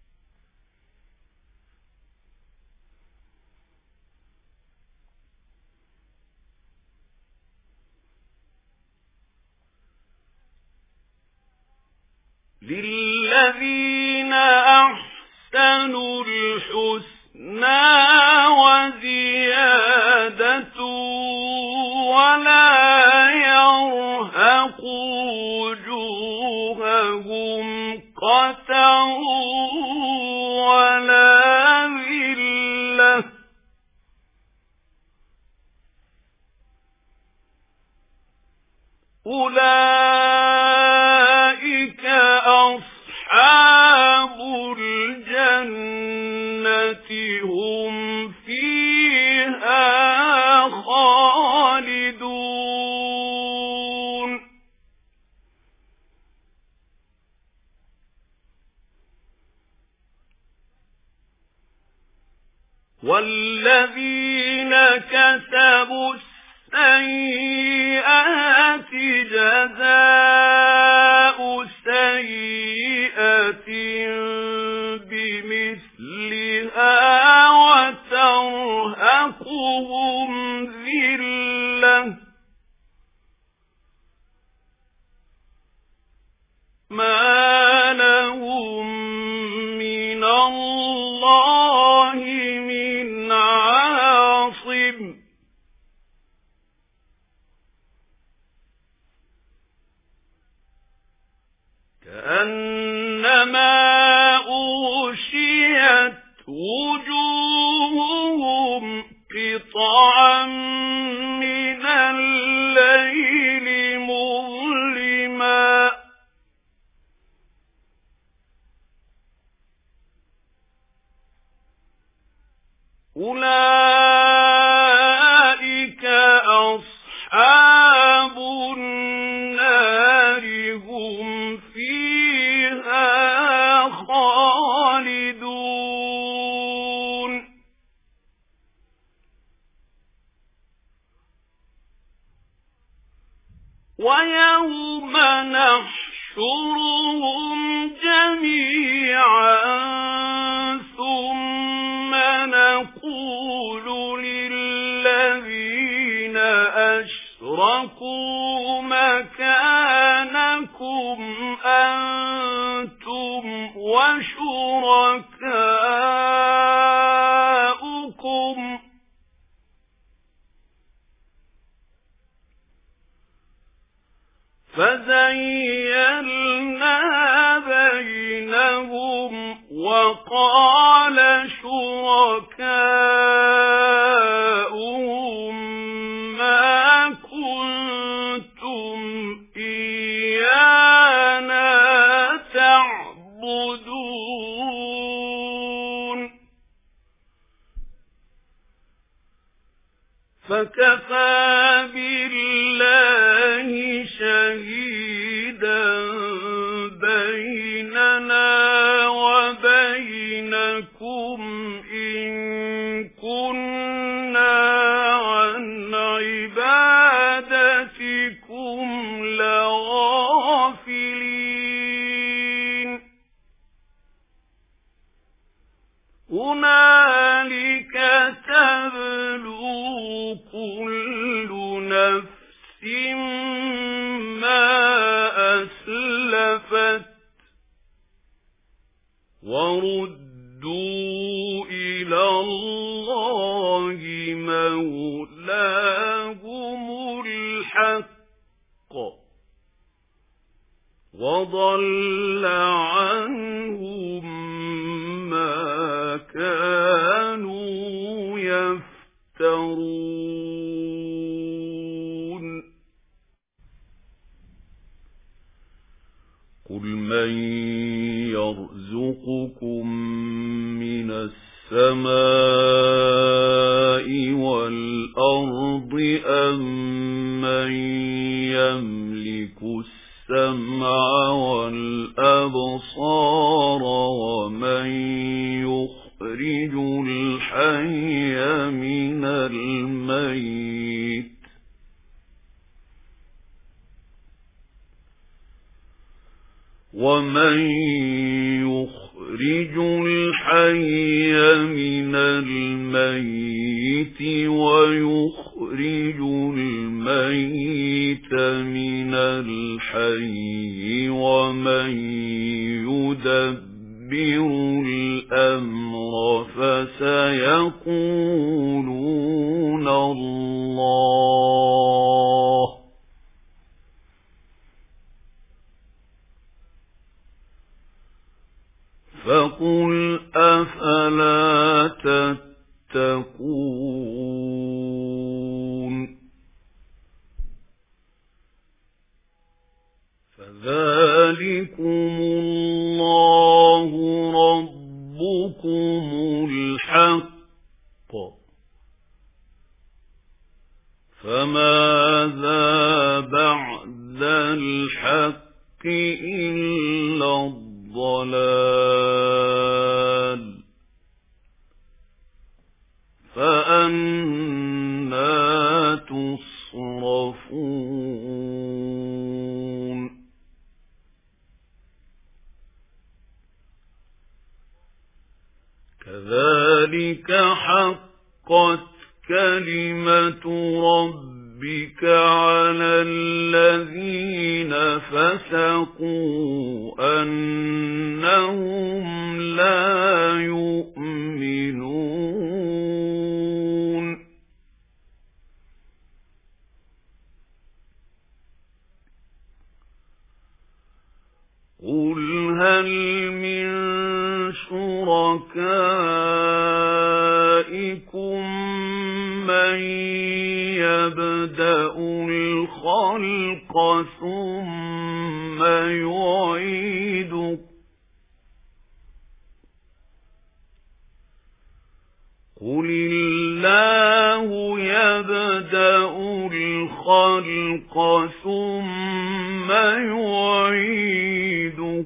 للذين أحسنوا الحسنى وزيادة ولا يرهق وجوههم قتر ولا ذلة أولئك أصحاب الجنة هم فيها خالدون والذين كسبوا السيئات جزاء سيئة بمثلها وترهقهم ذلة ما لهم من الله من عاصم كأنما أغشيت وجوههم قطعا من الليل مظلما أولئك أصحاب النار هم فيها خالدون ويوم نحشرهم جميعا ثم نقول للذين أشركوا مكانكم أنتم وشركاؤكم فزيّلنا بينهم وقال شركاؤهم ما كنتم إيانا تعبدون فكفى بالله شهيدا بيننا وبينكم إن كنا عن عبادتكم لغافلين هنالك تبلو كل نفس ما أسلفت وردوا إلى الله مولاهم الحق وضل عنهم ما كانوا يفترون قل من يرزقكم من السماء والأرض أم من يملك السمع والأبصار ومن يخرج الحي من الميت ومن يخرج الحي من الميت ويخرج الميت من الحي ومن يدبر الأمر فسيقولون الله فقل أفلا تتقون فذلكم الله ربكم الحق فماذا بعد الحق إلا الضلال. كذلك حقت كلمة ربك على الذين فسقوا أنهم لا يؤمنون قل هل من شركائكم من يبدأ الخلق ثم يعيده قل الله يبدأ الخلق ثم يعيده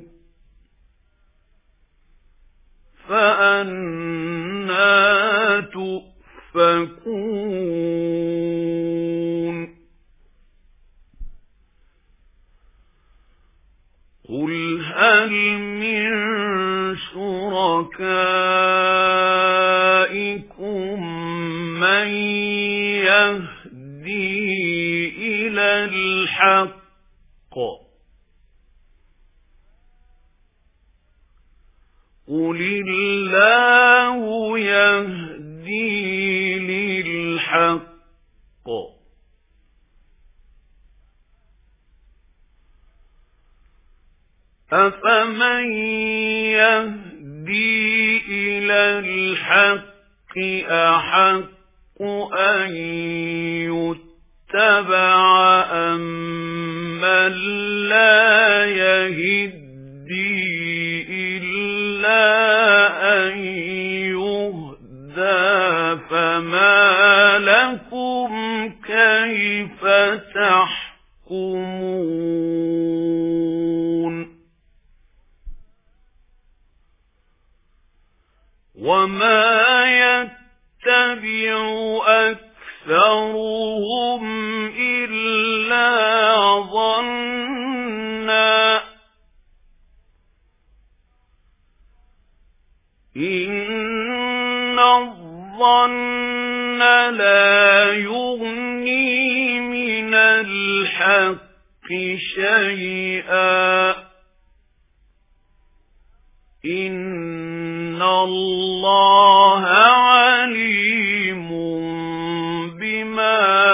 فأنى تؤفكون قل هل من شركائكم من يهدي إلى الحق قل الله يهدي للحق أفمن يهدي إلى الحق أحق أن يتبع أمن لا يهدي إلا أن يهدى فما لكم كيف تحكمون وما يتبع أكثرهم إلا ظنًّا إن الظن لا يغني من الحق شيئا إن الله عليم بما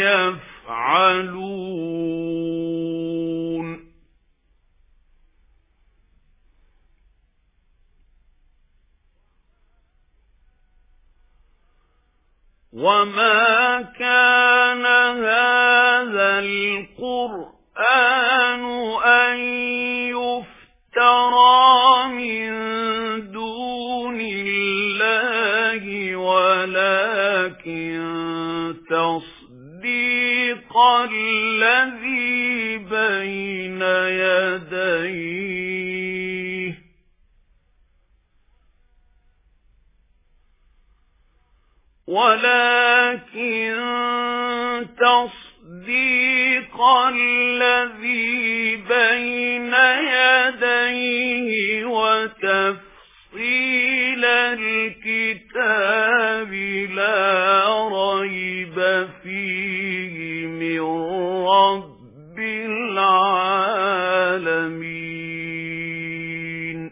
يفعلون وما كان هذا القرآن أن يفترى من دون الله ولكن تصديق الذي بين يديه ولكن تصديق الذي بين يديه وتفصيل الكتاب لا ريب فيه من رب العالمين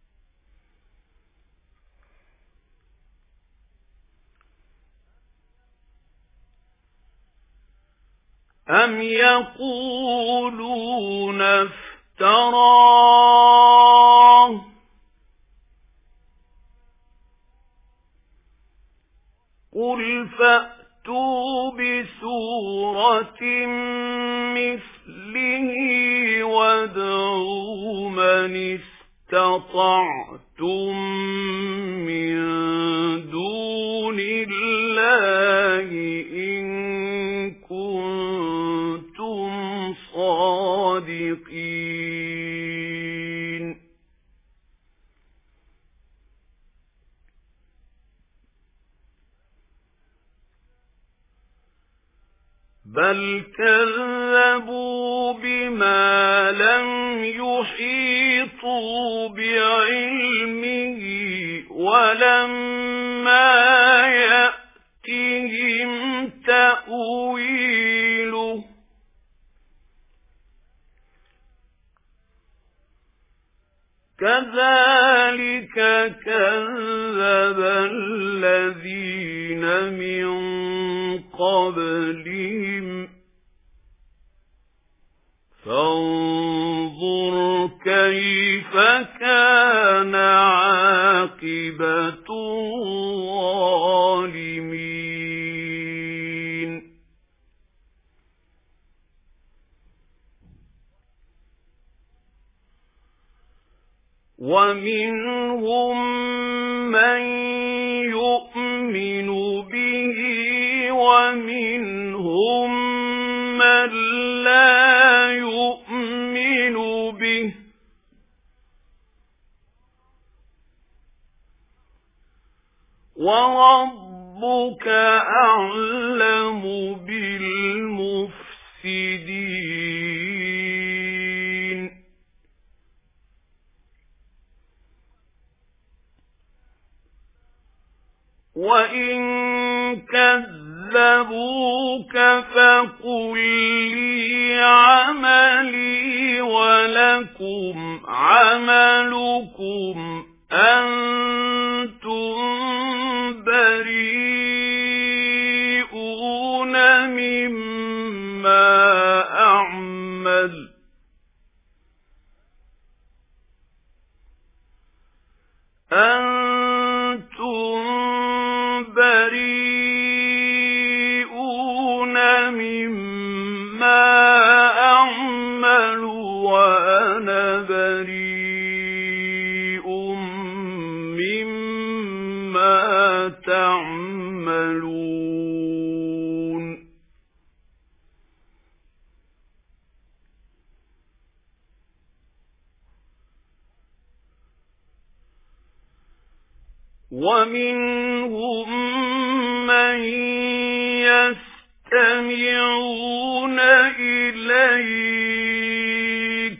أم يقولون افتراه قل فأتوا بسورة مثله وادعوا من استطعتم من دون الله إن كنتم صادقين بل كذبوا بما لم يحيطوا بعلمه ولما يأتهم تأويله كذلك كذب الذين من قبلهم فانظر كيف كان عاقبة الظالمين ومنهم من يؤمن به ومنهم من لا يؤمن به وربك أعلم بالمفسدين وإن كذبوك فقل لي عملي ولكم عملكم أنتم بريئون مما أعمل أنتم بريئون مما أعمل وأنا بريء مما تعملون ومنهم من يستمعون إليك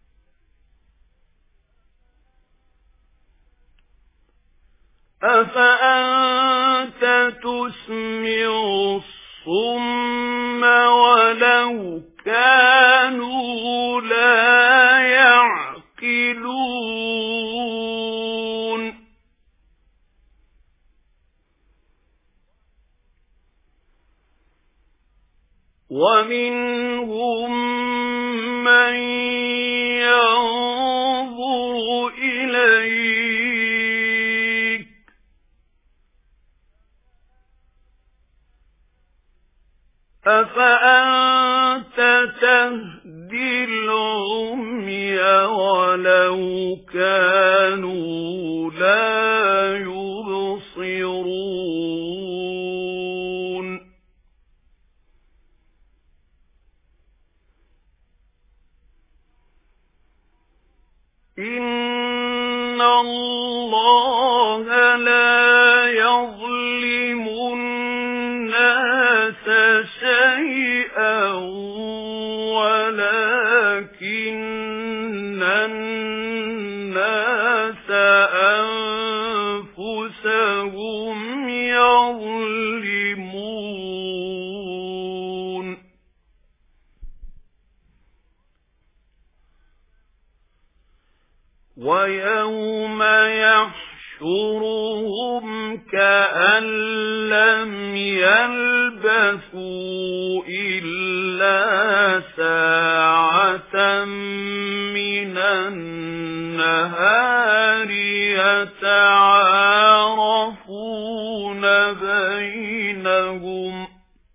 أفأنت تسمع الصم ولو كانوا لا يعقلون ومنهم من ينظر إليك أفأنت تهدي العمي ولو كانوا لا يبصرون إن الله لا يظلم الناس شيئا ولكن الناس أنفسهم يظلمون ويوم يحشرهم كأن لم يلبثوا إلا ساعة من النهار يتعارفون بينهم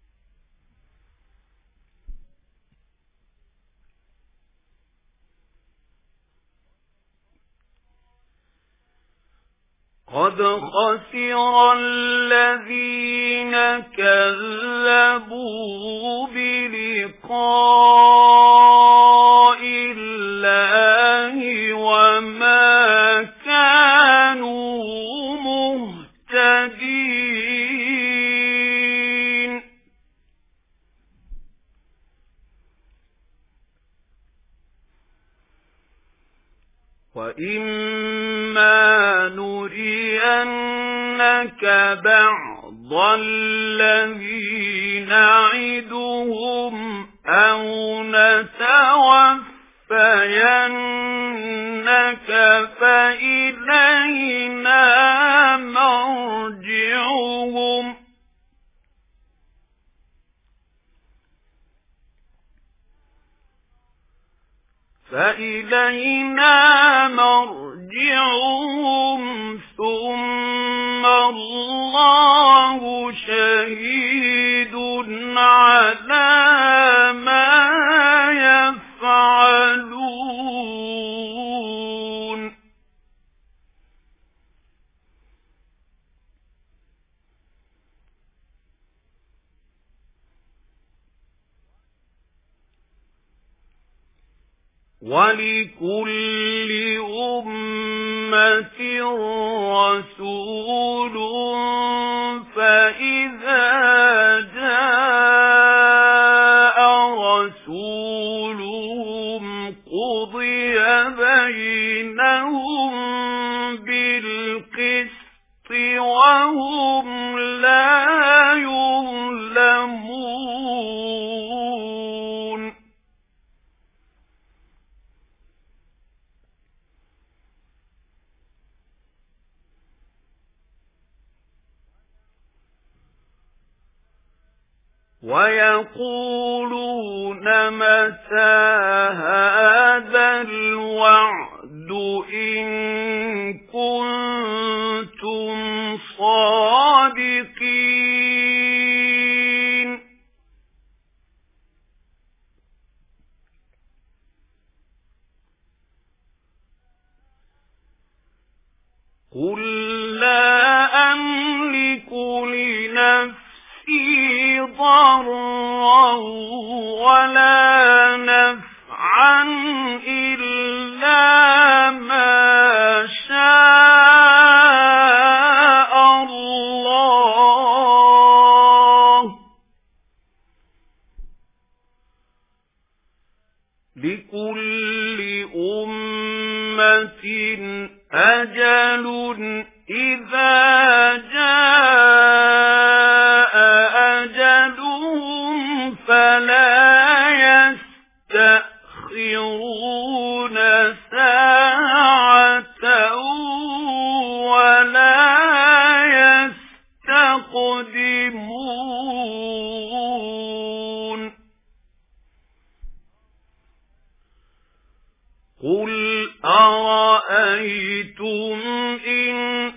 قد خسر الذين كذبوا بلقاء الله وما كانوا مهتدين وإما نرينك بعض الذي نعدهم أو نتوفينك فإلينا مرجعهم فإلينا مرجعهم ثم الله شهيد على ما يفعلون ولكل أمة رسول فإذا جاء رسولهم قضي بينهم بالقسط وهم لا يظلمون ويقولون متى هذا الوعد إن كنتم صادقين قل لا أملك لنفسي ضرا ولا نفعا إلا ما شاء الله لكل أمة أجل إذا جاء أجلهم فلا يستأخرون ساعة ولا يستقدمون قل أرأيتم إن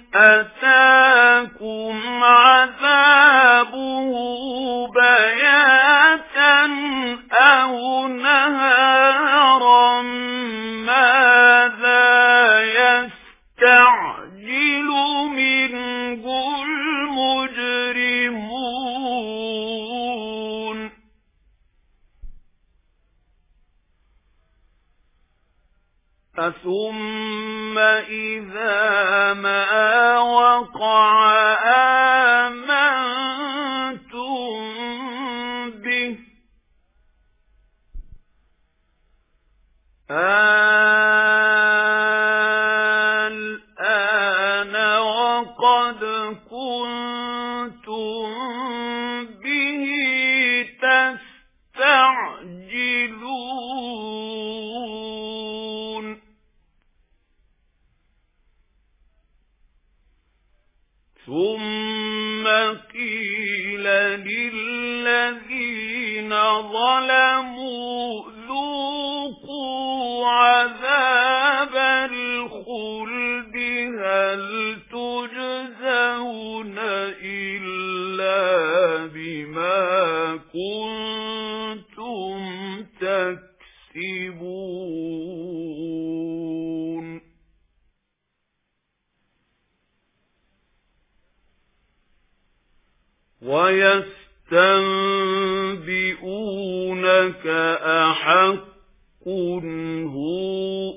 أتاكم عذابه بياتا أو نهارا ماذا يستعجل منه المجرمون ثم إذا ما وقع آمنتم به الآن وقد كنتم به تستعجلون ثم قيل للذين ظلموا ذوقوا عذاب الخلد هل تجزون إلا بما كنتم تكسبون ويستنبئونك أحق هو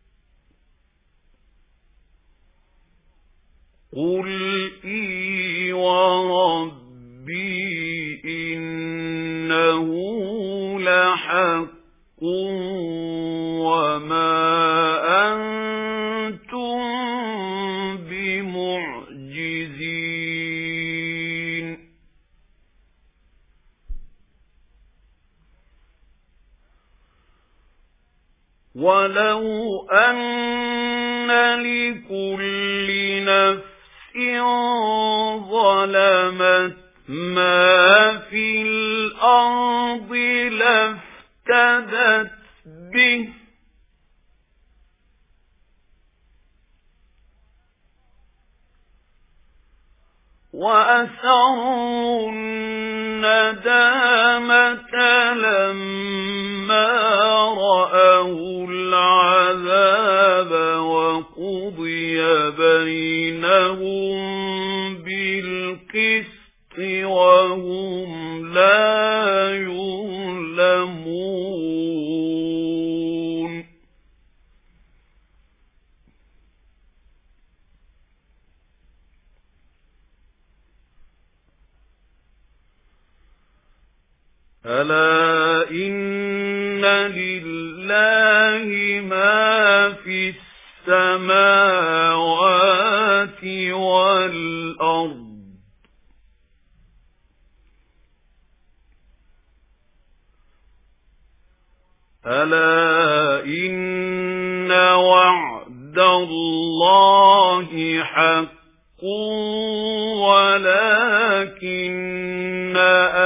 قل إي وربي إنه لحق وما أنتم ولو أن لكل نفس ظلمت ما في الأرض لافتدت به وأسروا الندامة لما رأوا العذاب وقضي بينهم بالقسط وهم لا يظلمون ألا إن لله ما في السماوات والأرض ألا إن وعد الله حق ولكن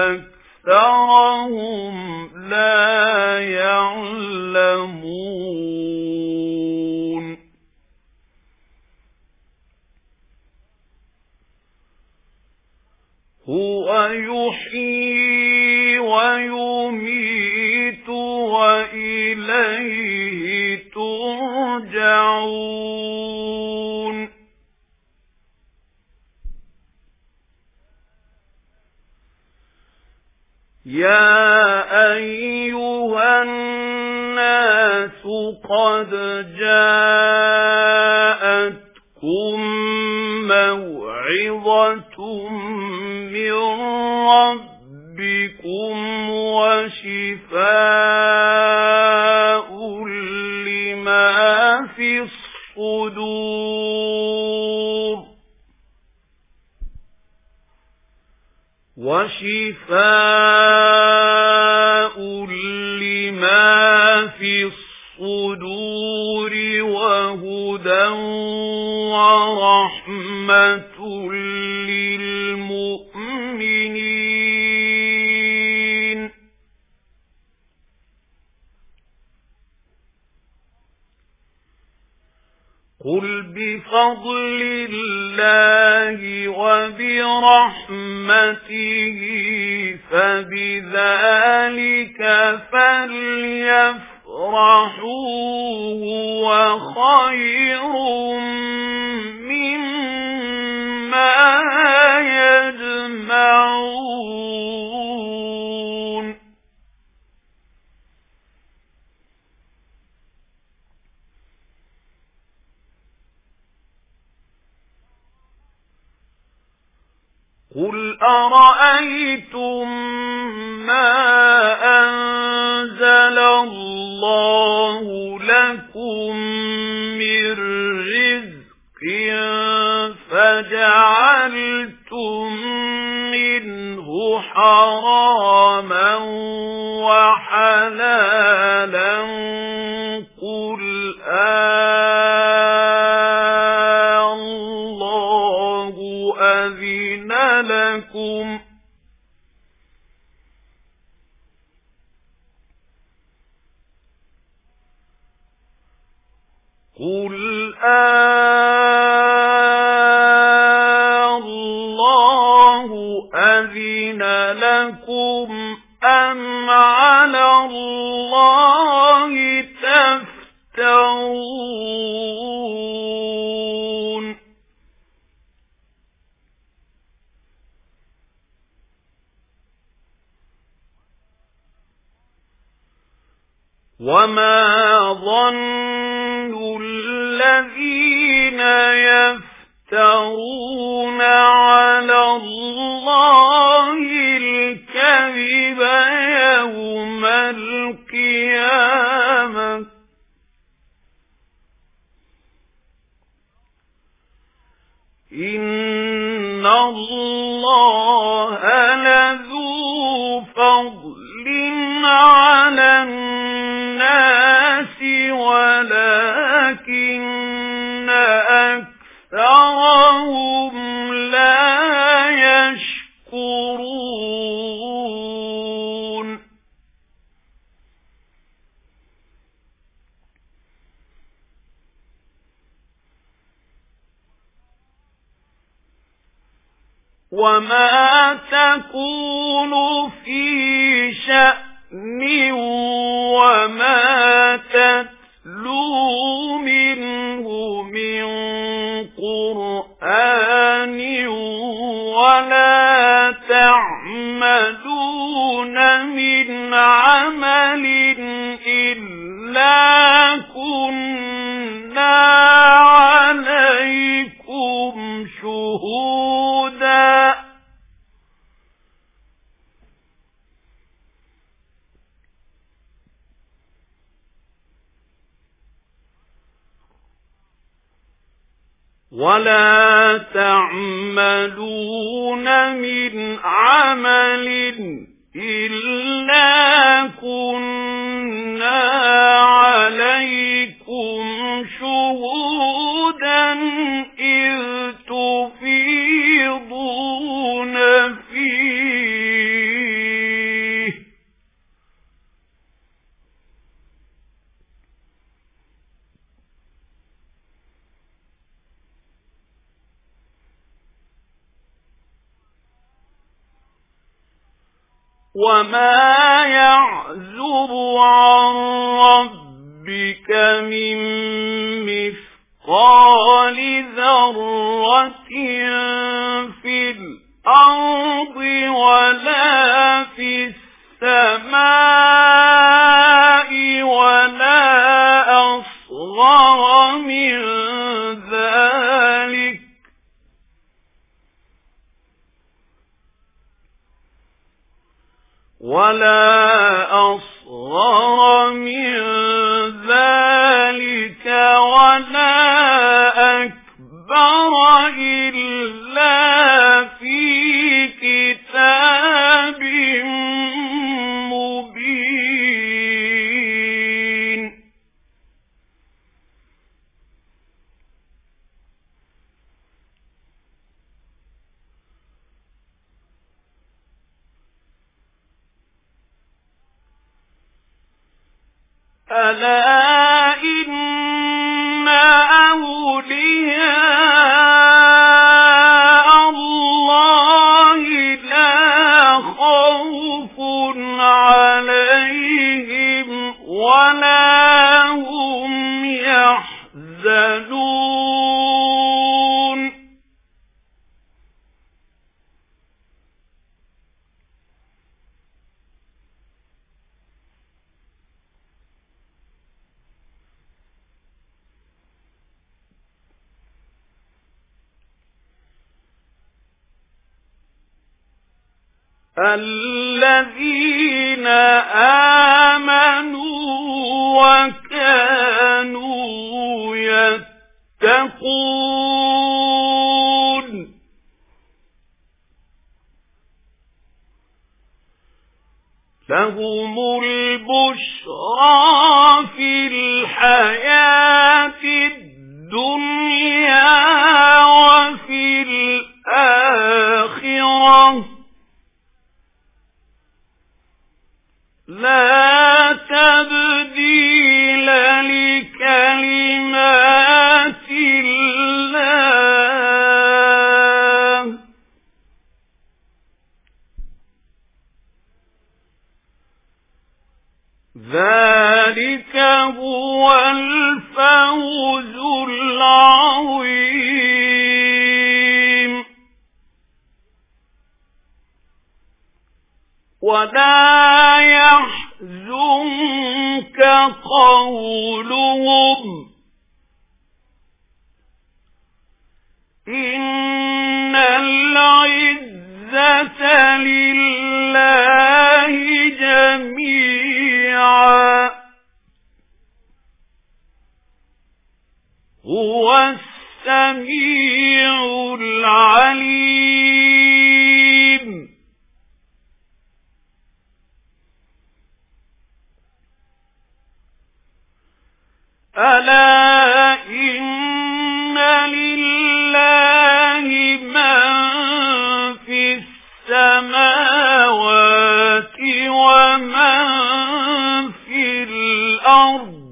أكثرهم لا يعلمون هو يحيي ويميت وإليه ترجعون يا أيها الناس قد جاءتكم موعظة من ربكم وشفاء لما في الصدور وشفاء لما في الصدور وهدى ورحمة للمؤمنين قل بفضل الله وبرحمته فبذلك فليفرحوا هو خير مما يجمعون قل أرأيتم ما أنزل الله لكم من رزق فجعلتم منه حراما وحلالا قل الله أذن لكم قل الله أذن لكم أم على الله تفترون وما ظن الذين يفترون على الله الكذب يوم القيامة إن الله لذو فضل على الناس ولكن أكثرهم لا يشكرون وما تكون في شأن وما تتلو منه من قرآن ولا تعملون من عمل إلا كنا عليكم شهودا ولا تعملون من عمل إلا كنا عليكم شهودا إذ تفيضون فيه وما يعزب عن ربك من مثقال ذرة في الأرض ولا في السماء ولا أصغر من ذلك ولا أصغر من ذلك ولا أكبر إلا في كتاب مبين ألا إن أولياء الله لا خوف عليهم ولا هم يحزنون الذين آمنوا وكانوا يتقون لهم البشرى في الحياة الدنيا وفي الآخرة لا تبديل لكلمات الله ذلك هو الفوز العظيم ولا يحزنك قولهم إن العزة لله جميعا هو السميع العليم ألا إن لله من في السماوات ومن في الأرض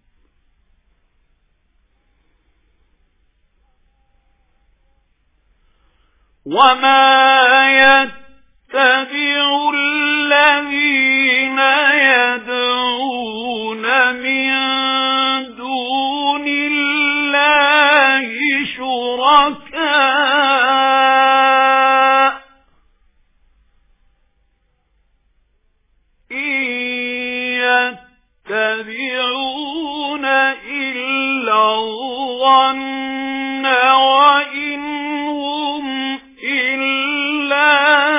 وما يتبع الذين يدعون من دون الله شركاء إن يتبعون إلا الظن وإن هم إلا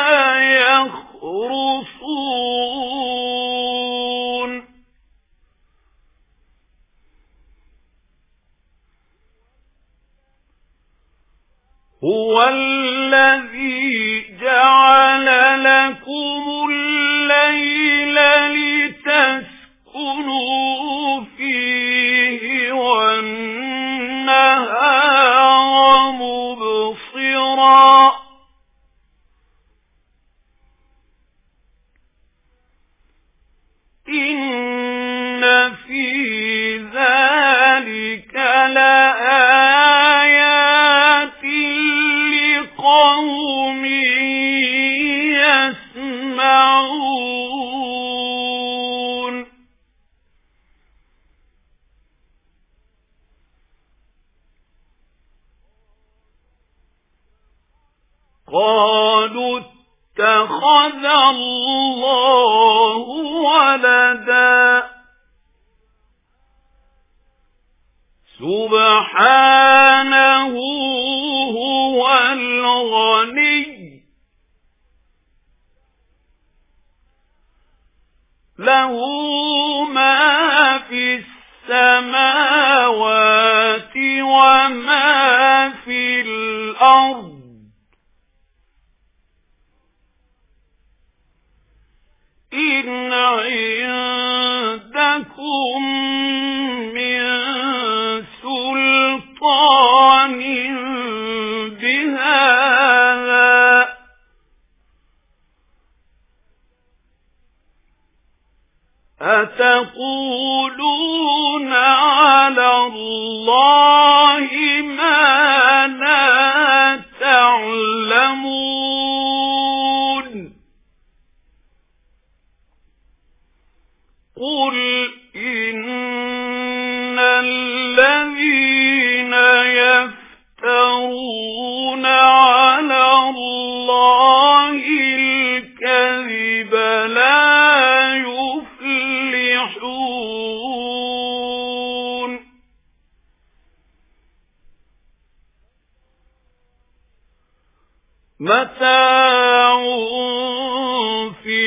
يخرصون هو الذي جعل لكم الليل لتسكنوا فيه والنهار مبصرا إن في ذلك لآيات لقوم يسمعون قالوا اتخذ الله ولدا سبحانه هو الغني له ما في السماوات وما في الأرض إن عندكم من سلطان بهذا أتقولون على الله ما لا تعلمون قل إن الذين يفترون على الله الكذب لا يفلحون متاع في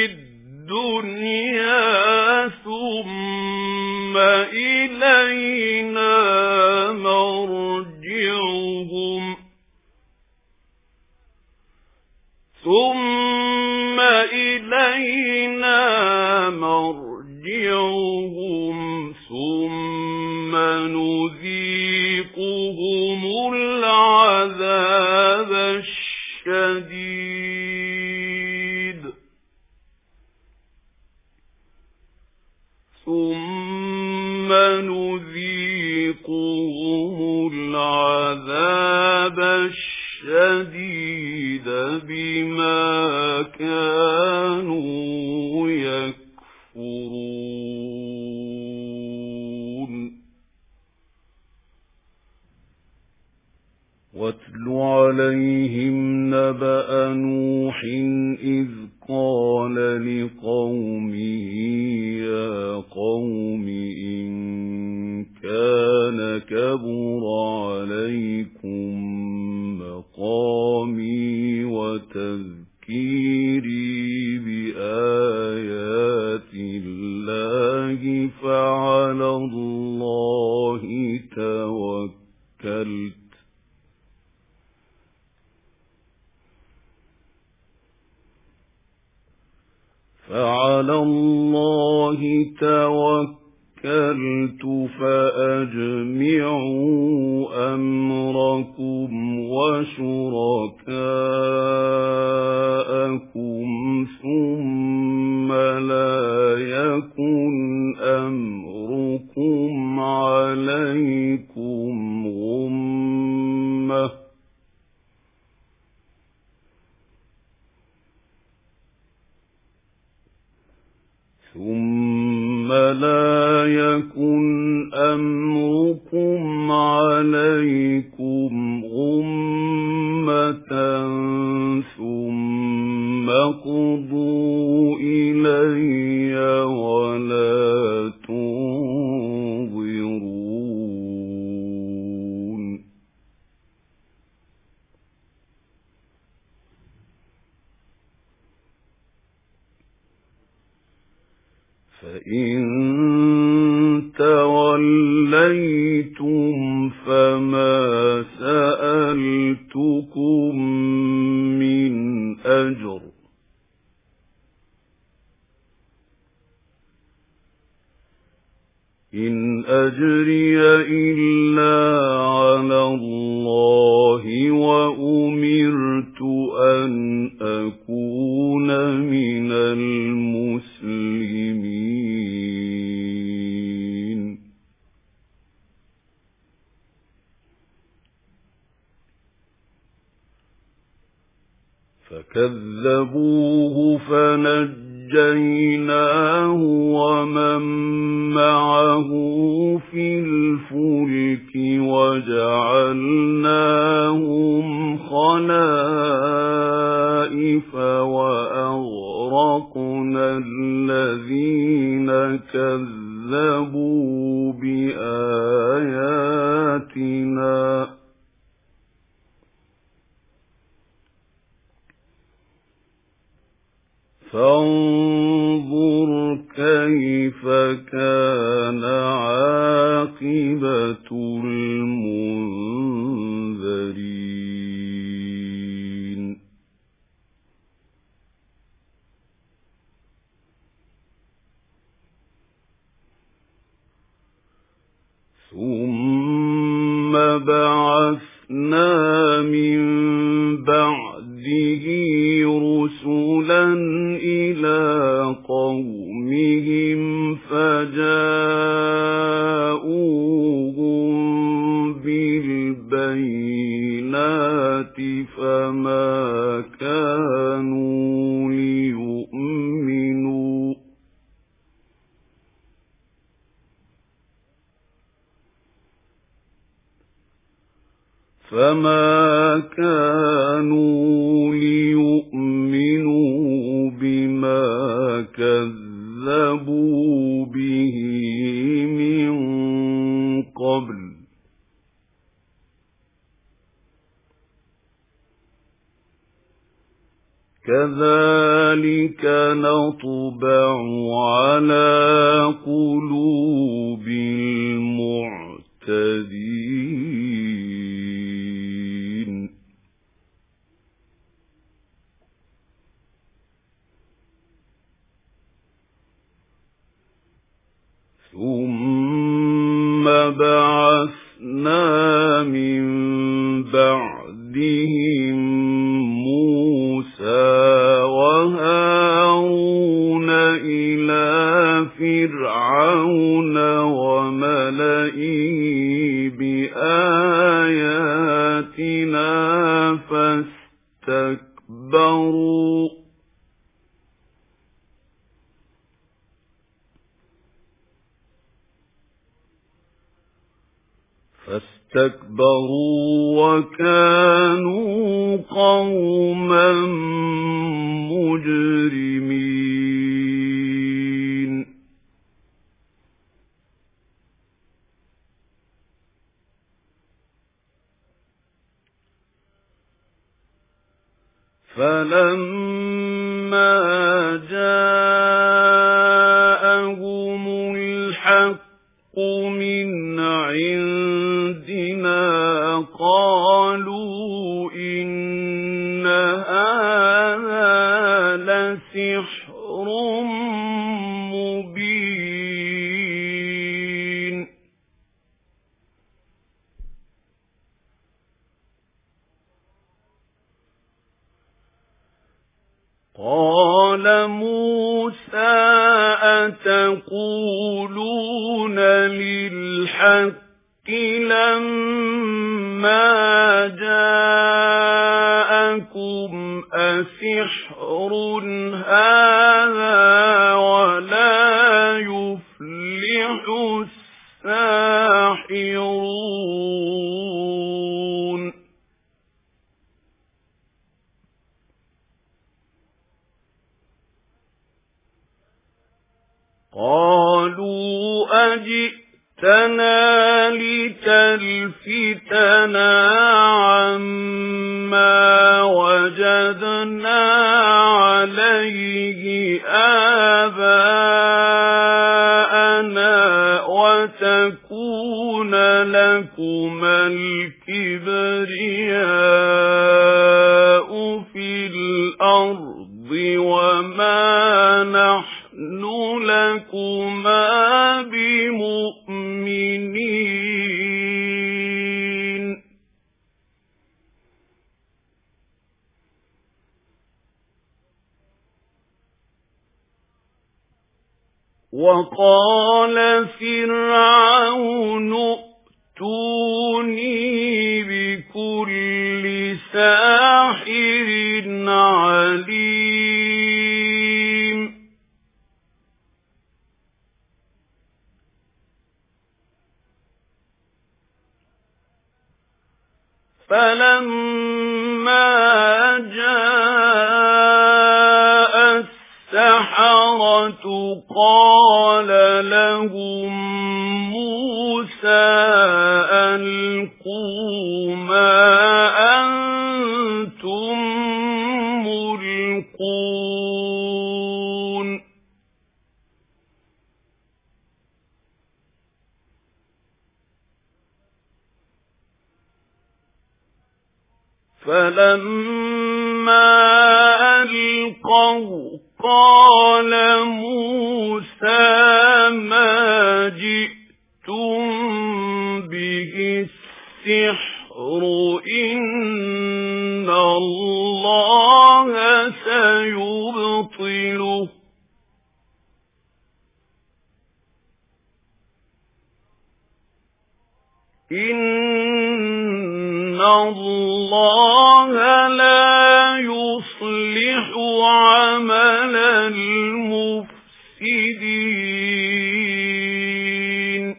الدنيا ثم إلينا مرجعهم ثم إلينا مرجعهم ثم نذيقهم العذاب الشديد ثم نذيقهم العذاب الشديد بما كانوا يكفرون واتل عليهم نبأ نوح إذ قال لقومه يا قوم إن كان كبر عليكم مقامي وتذكيري بآيات الله فعلى الله توكلت فعلى الله توكلت توكلت فأجمعوا أمركم وشركاءكم ثم لا يكن أمركم عليكم غمة ثم لا يكن أمركم عليكم غمة ثم قضوا إلي ولا تنظرون فإن توليتم فما سألتكم من أجر إن أجري إلا على الله وأمرت أن أكون من المسلمين فكذبوه فنجيناه ومن معه في الفلك وجعلناهم خلائف وأغرقنا الذين كذبوا بآياتنا فانظر كيف كان عاقبة المنذرين ثم بعثنا من بعده رسلا إلى قومهم فجاءوهم بالبينات فما كانوا ليؤمنوا فما كانوا ليؤمنوا بما كذبوا به من قبل كذلك نطبع على قلوب المعتدين ثم بعثنا من بعدهم موسى وهارون إلى فرعون وملئه بآياتنا فاستكبروا فاستكبروا وكانوا قوما مجرمين فلما جاءهم الحق من عندنا قالوا إن هذا لسحر مبين قال موسى أتقولون للحق لما جاءكم أسحر هذا ولا يفلح الساحرون قالوا أجئتنا لتلفتنا عما وجدنا عليه آباءنا وتكون لكما الكبرياء في الأرض وما نحن لكما بمؤمنين وقال فرعون ائتوني بكل ساحر عليم فلما جاء السحرة قال لهم موسى ألقوا ما أنتم ملقون فلما ألقوا قال موسى ما جئتم به السحر إن الله سيبطله إن الله لا يصلح عمل المفسدين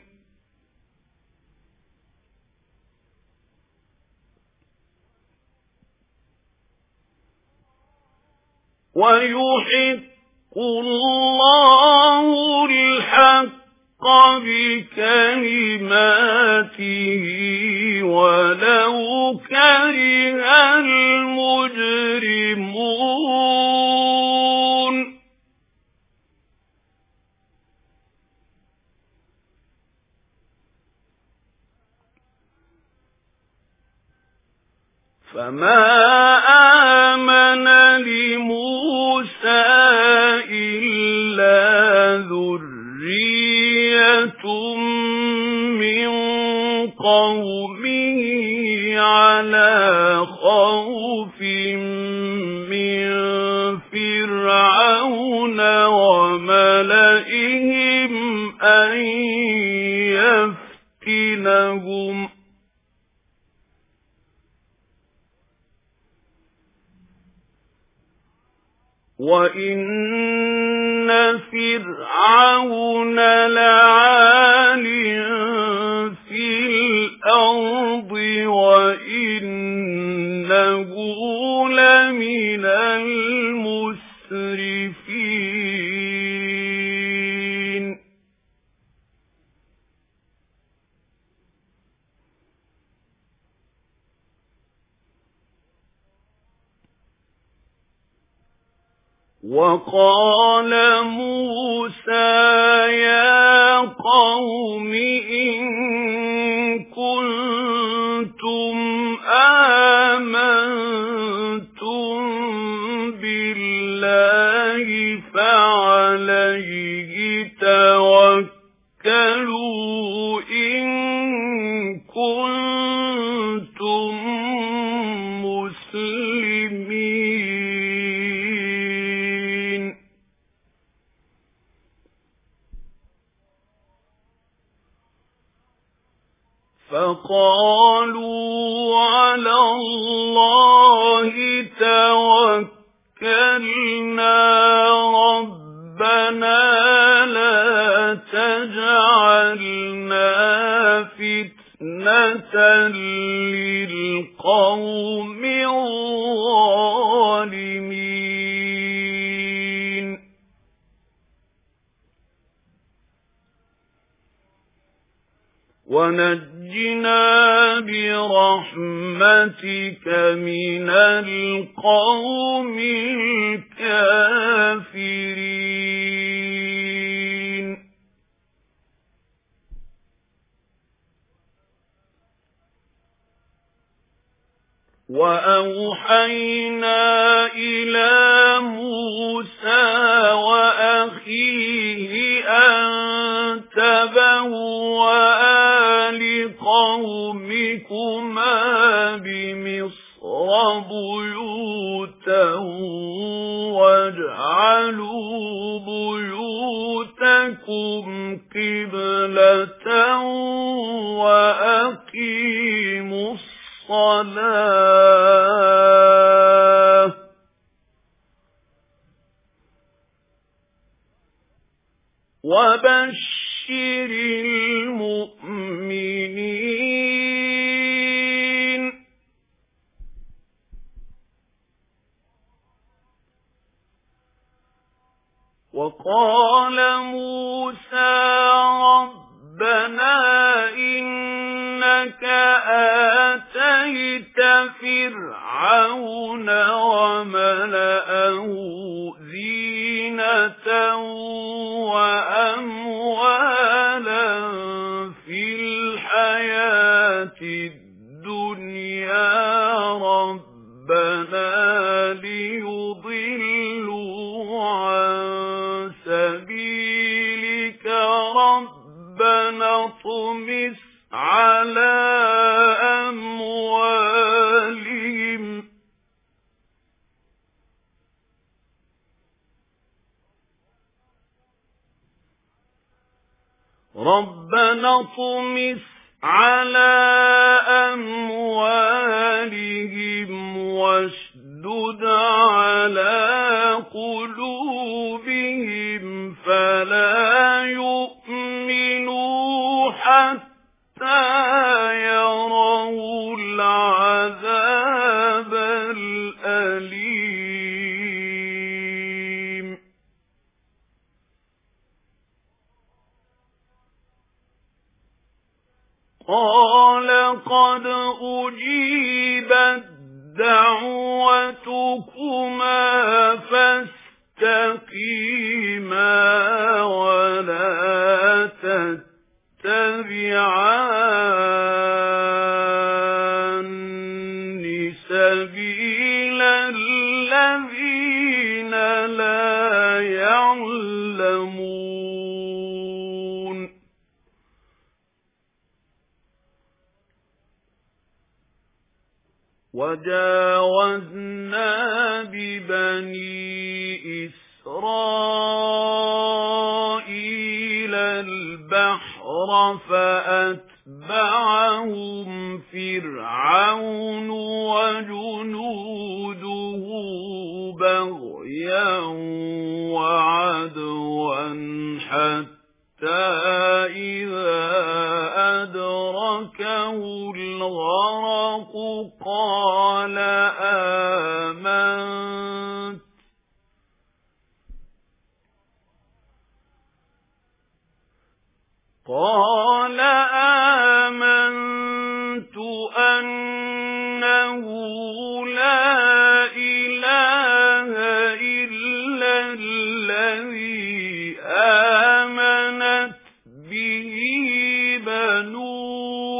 ويحق الله الحق بكلماته ولو كره المجرمون فما آمن لموسى إلا ذرية من قومه على خوف من فرعون وملئهم أن يفتنهم وَإِنَّ فِرْعَوْنَ لَعَالٍ فِي الْأَرْضِ وَإِنَّهُ لَمِنَ الْمُسْرِفِينَ وَقَالَ مُوسَى يَا قَوْمِ إِن كُنتُمْ آمَنتُم بِاللَّهِ فَعَلَيْهِ تَوَكَّلُوا إِن كُنتُم مُّسْلِمِينَ قالوا على الله توكلنا ربنا لا تجعلنا فتنة للقوم الظالمين ونجنا برحمتك من القوم الكافرين وأوحينا إلى موسى وأخيه أن تبوأ لقومكما بمصر بيوتا واجعلوا بيوتكم قبلة وأقيموا الصلاة وبشر المؤمنين وقال موسى ربنا إنك آتيت فرعون وملأه زينة وأموالا في الحياة الدنيا ربنا ليضلوا عن سبيلك ربنا اطمس على أموالهم ربنا اطمس على أموالهم واشدد على قلوبهم فلا يؤمنوا حتى يروا العذاب الأليم قال قد أجيبت دعوتكما فاستقيما ولا تتبعان سبيل الذين لا يعلمون وجاوزنا ببني إسرائيل البحر فأتبعهم فرعون وجنوده بغيا وعدوا حتى إذا أدركه الغرق قال آمنت قال آمنت أنه لا إله إلا الذي آمنت به بنو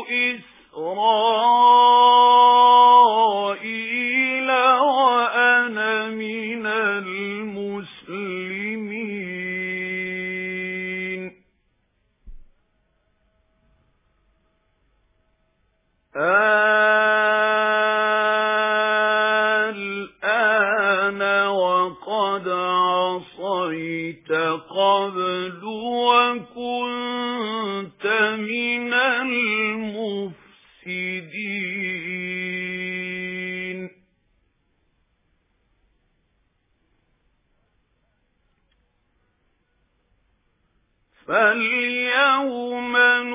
إسرائيل وأنا من المسلمين الآن وقد عصيت قبل وكنت من المفسدين فَالْيَوْمَ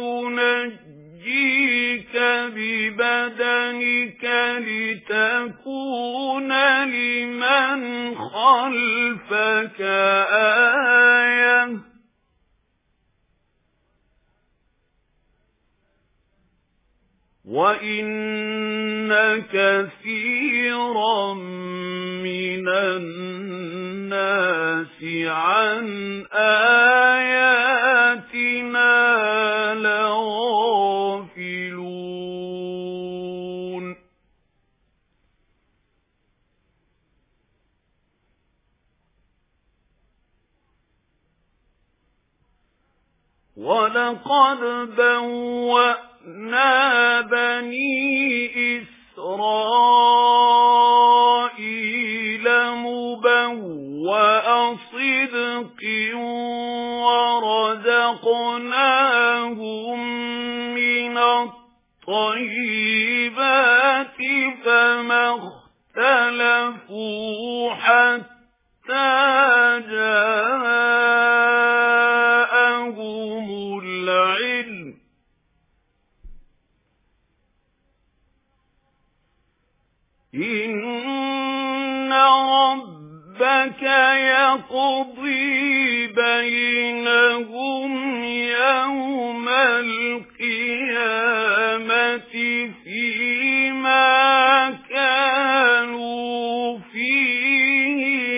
نُنَجِّيكَ بِبَدَنِكَ لِتَكُونَ لِمَنْ خَلْفَكَ آيَةً وَإِنَّ كَثِيرًا مِنَ النَّاسِ عَنْ آيَاتِنَا لَغَافِلُونَ وَلَقَدْ بَوَّأْنَا بَنِي إِسْرَائِيلَ مُبَوَّأَ صِدْقٍ وَرَزَقْنَاهُم مِّنَ الطَّيِّبَاتِ فَمَا اخْتَلَفُوا حَتَّىٰ جَاءَهُمُ الْعِلْمُ إِنَّ رَبَّكَ يَقْضِي بَيْنَهُمْ يَوْمَ الْقِيَامَةِ فِيمَا كَانُوا فِيهِ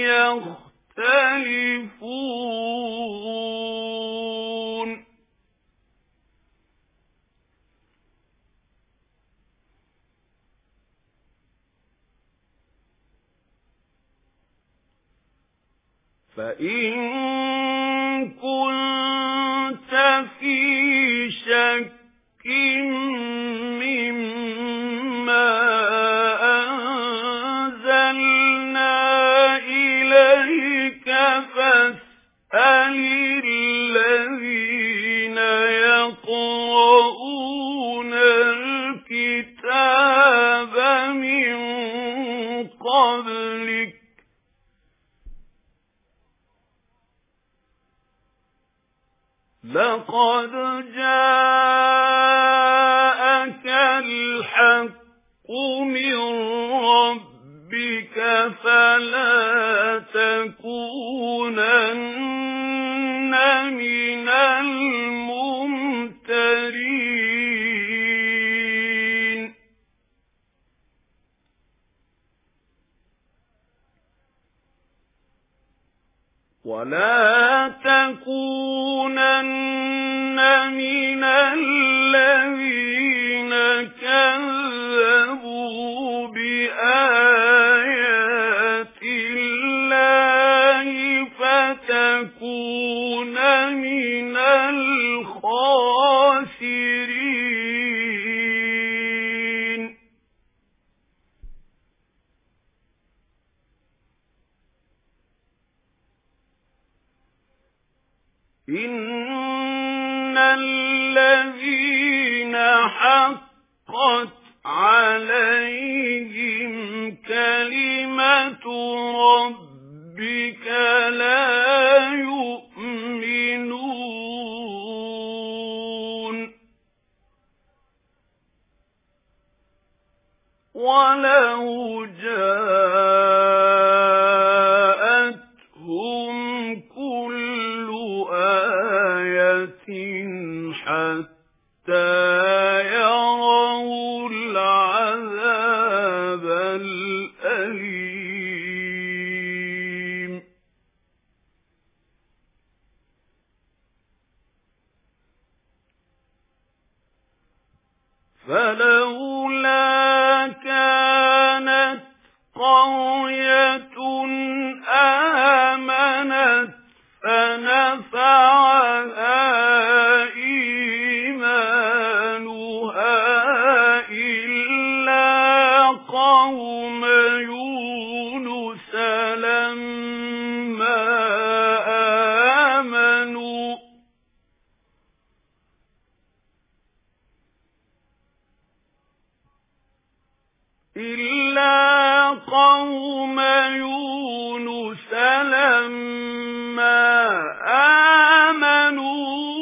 يَخْتَلِفُونَ فَإِن كُنتَ فِي شَكٍّ مِّمَّا أَنزَلْنَا إِلَيْكَ فَاسْأَلِ الَّذِينَ يَقْرَؤُونَ الْكِتَابَ مِن قَبْلِكَ لَقَدْ جَاءَكَ الْحَقُّ مِنْ رَبِّكَ فَلَا تَكُونَنَّ مِنَ الْمُمْتَرِينَ وَلَا تَكُونَنَّ مِنَ الَّذِينَ كَذَّبُوا بِآيَاتِ اللَّهِ فَتَكُونَ مِنَ الْخَاسِرِينَ إِنَّ الَّذِينَ حَقَّتْ عَلَيْهِمْ كَلِمَةُ رَبِّكَ لَا يُؤْمِنُونَ وَلَوْ جَاءَتْهُمْ كُلُّ آيَةٍ حَتَّى يَرَوْا الْعَذَابَ الْأَلِيمَ فَلَوْلَا كَانَتْ قَرْيَةٌ آمَنَتْ فَنَفَعَهَا إِيمَانُهَا إِلَّا قَوْمَ يُونُسَ لَمَّا آمَنُوا إِلَّا قَوْمَ يُونُسَ لَمَّا آمَنُوا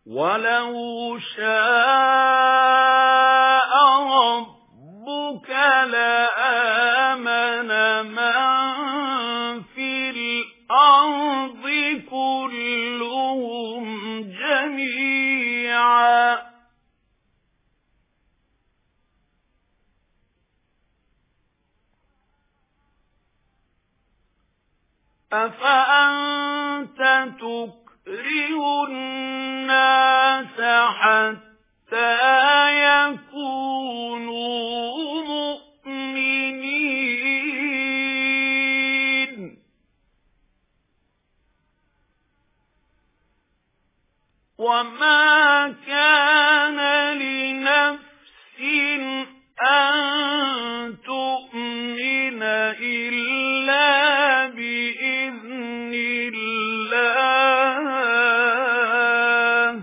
وَلَوْ شَاءَ رَبُّكَ لَآمَنَ مَن فِي الْأَرْضِ كُلُّهُمْ جَمِيعًا أَفَأَنْتَ تُكْرِهُ النَّاسَ حَتَّى يَكُونُوا مُؤْمِنِينَ وَمَا كَانَ لِنَفْسٍ أَن تُؤْمِنَ إِلَّا بِإِذْنِ اللَّهِ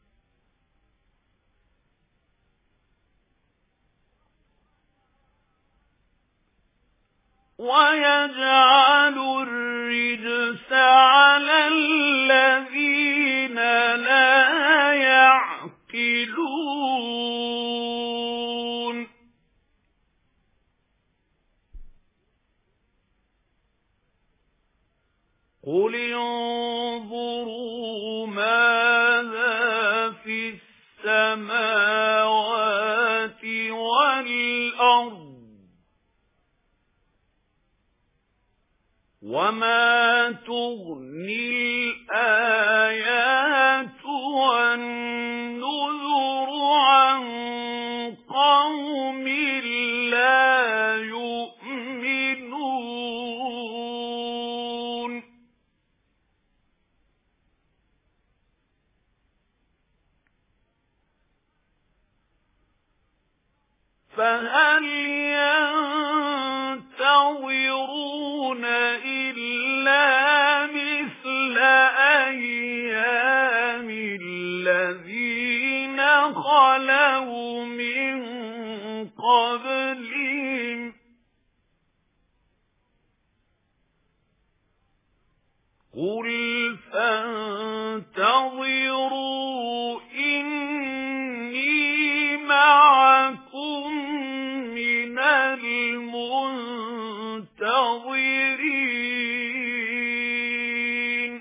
وَيَجْعَلُ الرِّجْسَ عَلَى الَّذِينَ لَا يَعْقِلُونَ قُلِ انظُرُوا مَاذَا فِي السَّمَاوَاتِ وَالْأَرْضِ وَمَا تُغْنِي الْآيَاتُ وَالنُّذُرُ عَن قَوْمٍ لَّا يُؤْمِنُونَ فَهَلْ يَنتَظِرُونَ إِلَّا مِثْلَ أَيَّامِ الَّذِينَ خَلَوْا مِن قَبْلِهِمْ قُلْ فَانتَظِرُوا إِنِّي مَعَكُمْ مِنَ الْمُنتَظِرِينَ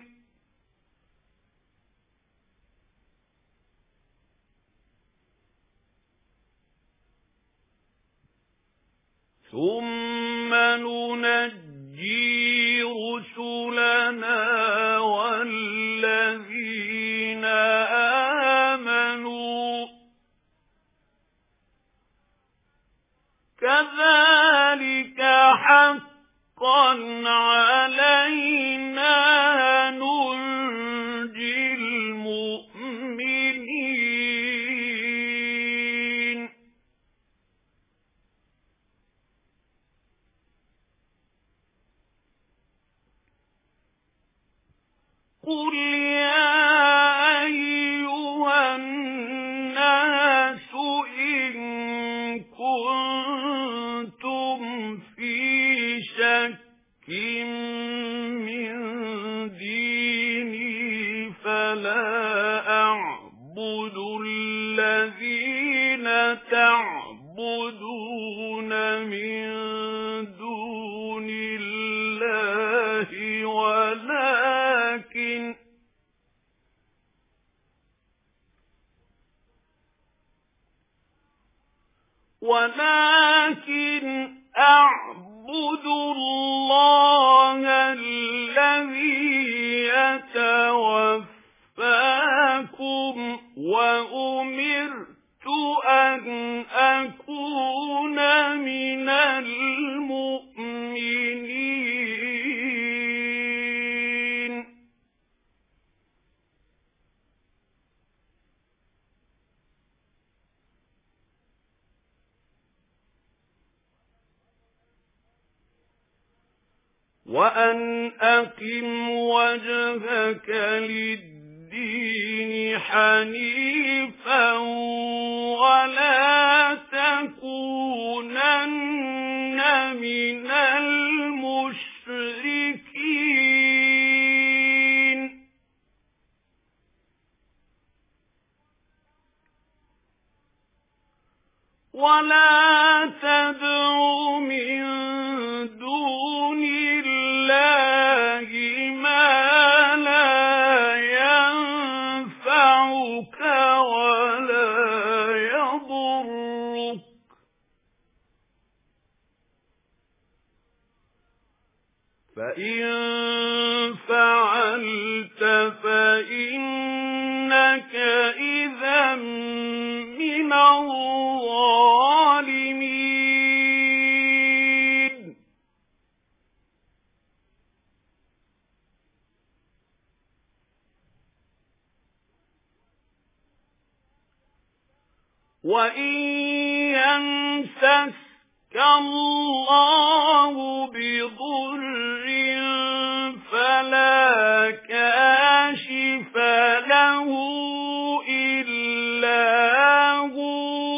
ثُمَّ نُنَجِّي رُسُلَنَا وَالَّذِينَ آمَنُوا كَذَلِكَ حَقًّا عَلَيْنَا نُنْجِي الْمُؤْمِنِينَ قُلْ يَا أَيُّهَا النَّاسُ إِن كُنتُمْ فِي شَكٍّ مِّن دِينِي فَلَا أَعْبُدُ الَّذِينَ تَعْبُدُونَ مِن دُونِ اللَّهِ وَلَكِنْ ولكن أعبد الله الذي يتوفاكم وأمرت أن أكون من المؤمنين وأن أقم وجهك للدين حنيفا ولا تكونن من المشركين ولا تدع من دون الله ما لا ينفعك ولا يضرك فإن فعلت فإنك إذا من الظالمين وإن يمسسك الله بضر فلا كاشف له إلا هو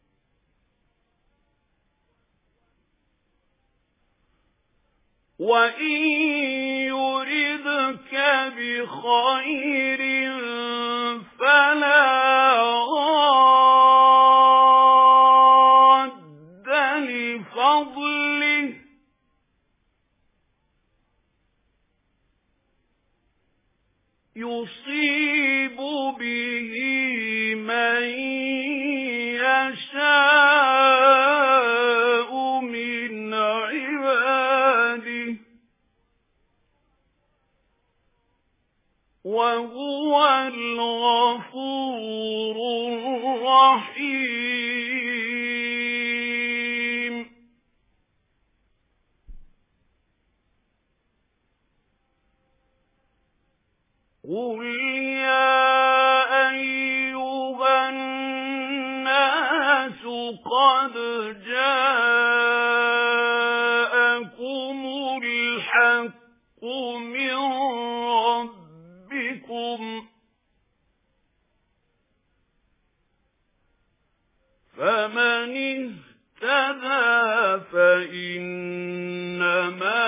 وإن يردك بخير فلا راد لفضله يصيب به من يشاء من عباده وهو الغفور الرحيم قل يا أيها الناس قد جاءكم الحق من ربكم فمن اهتدى فإنما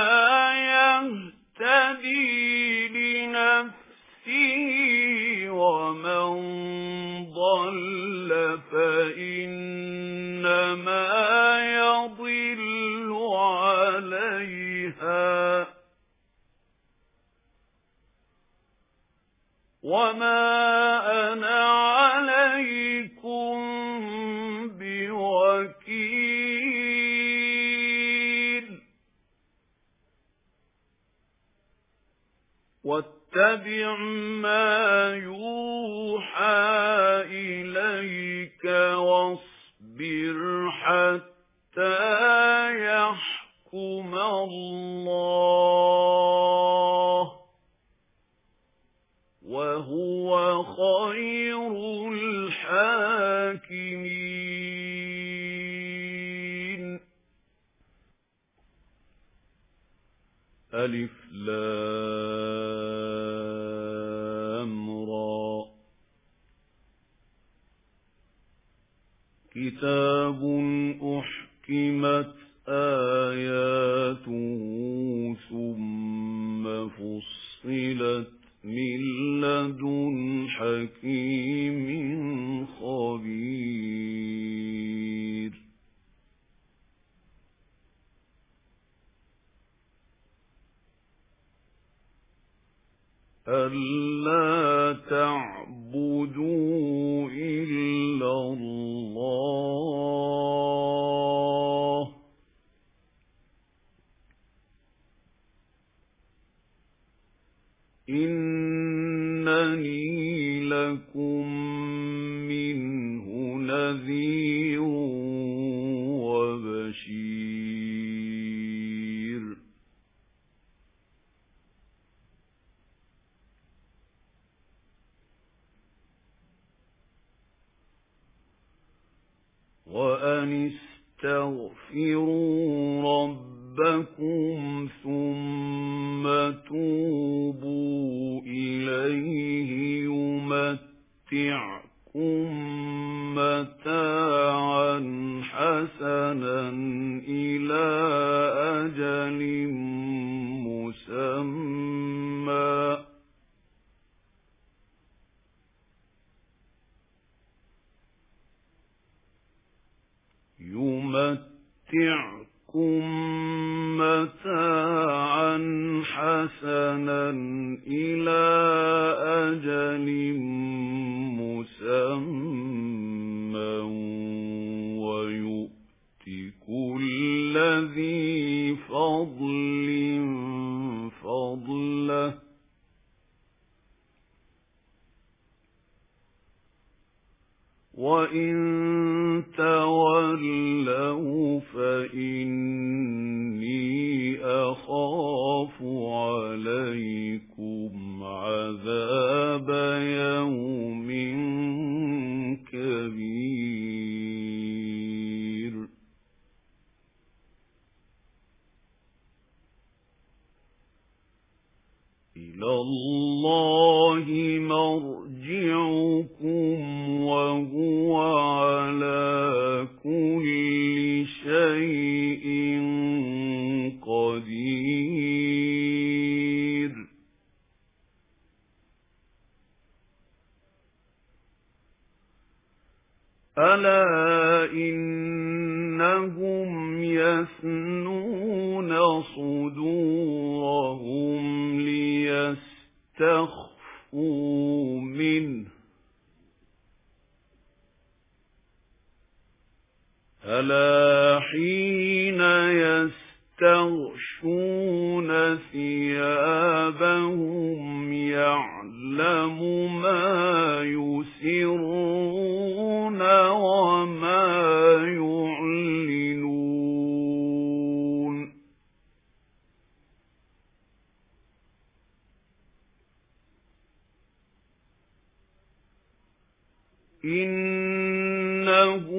يهتدي لنفسه ومن ضل فإنما يضل عليها وما أنا عليكم بوكيل واتبع ما يوحى إليك واصبر حتى يحكم الله وهو خير الحاكمين. ألف لام را كتاب أحكمت آياته ثم فصلت من لدن حكيم خبير ألا تعبدوا إلا الله إنني لكم منه نذير وبشير وأن استغفروا ربكم ثم توبوا إليه يمتعكم متاعا حسنا إلى أجل مسمى متاعا حسنا إلى أجل مسمى ويؤت كل ذي فضل فضله وإن تولوا فإني أخاف عليكم عذاب يوم كبير إلى الله مرجعكم وهو على كل شيء قدير ألا إنهم يثنون صدورهم ليستخفوا منه ألا حين يستغشون ثيابهم يعلم ما يسرون وما يعلنون إنه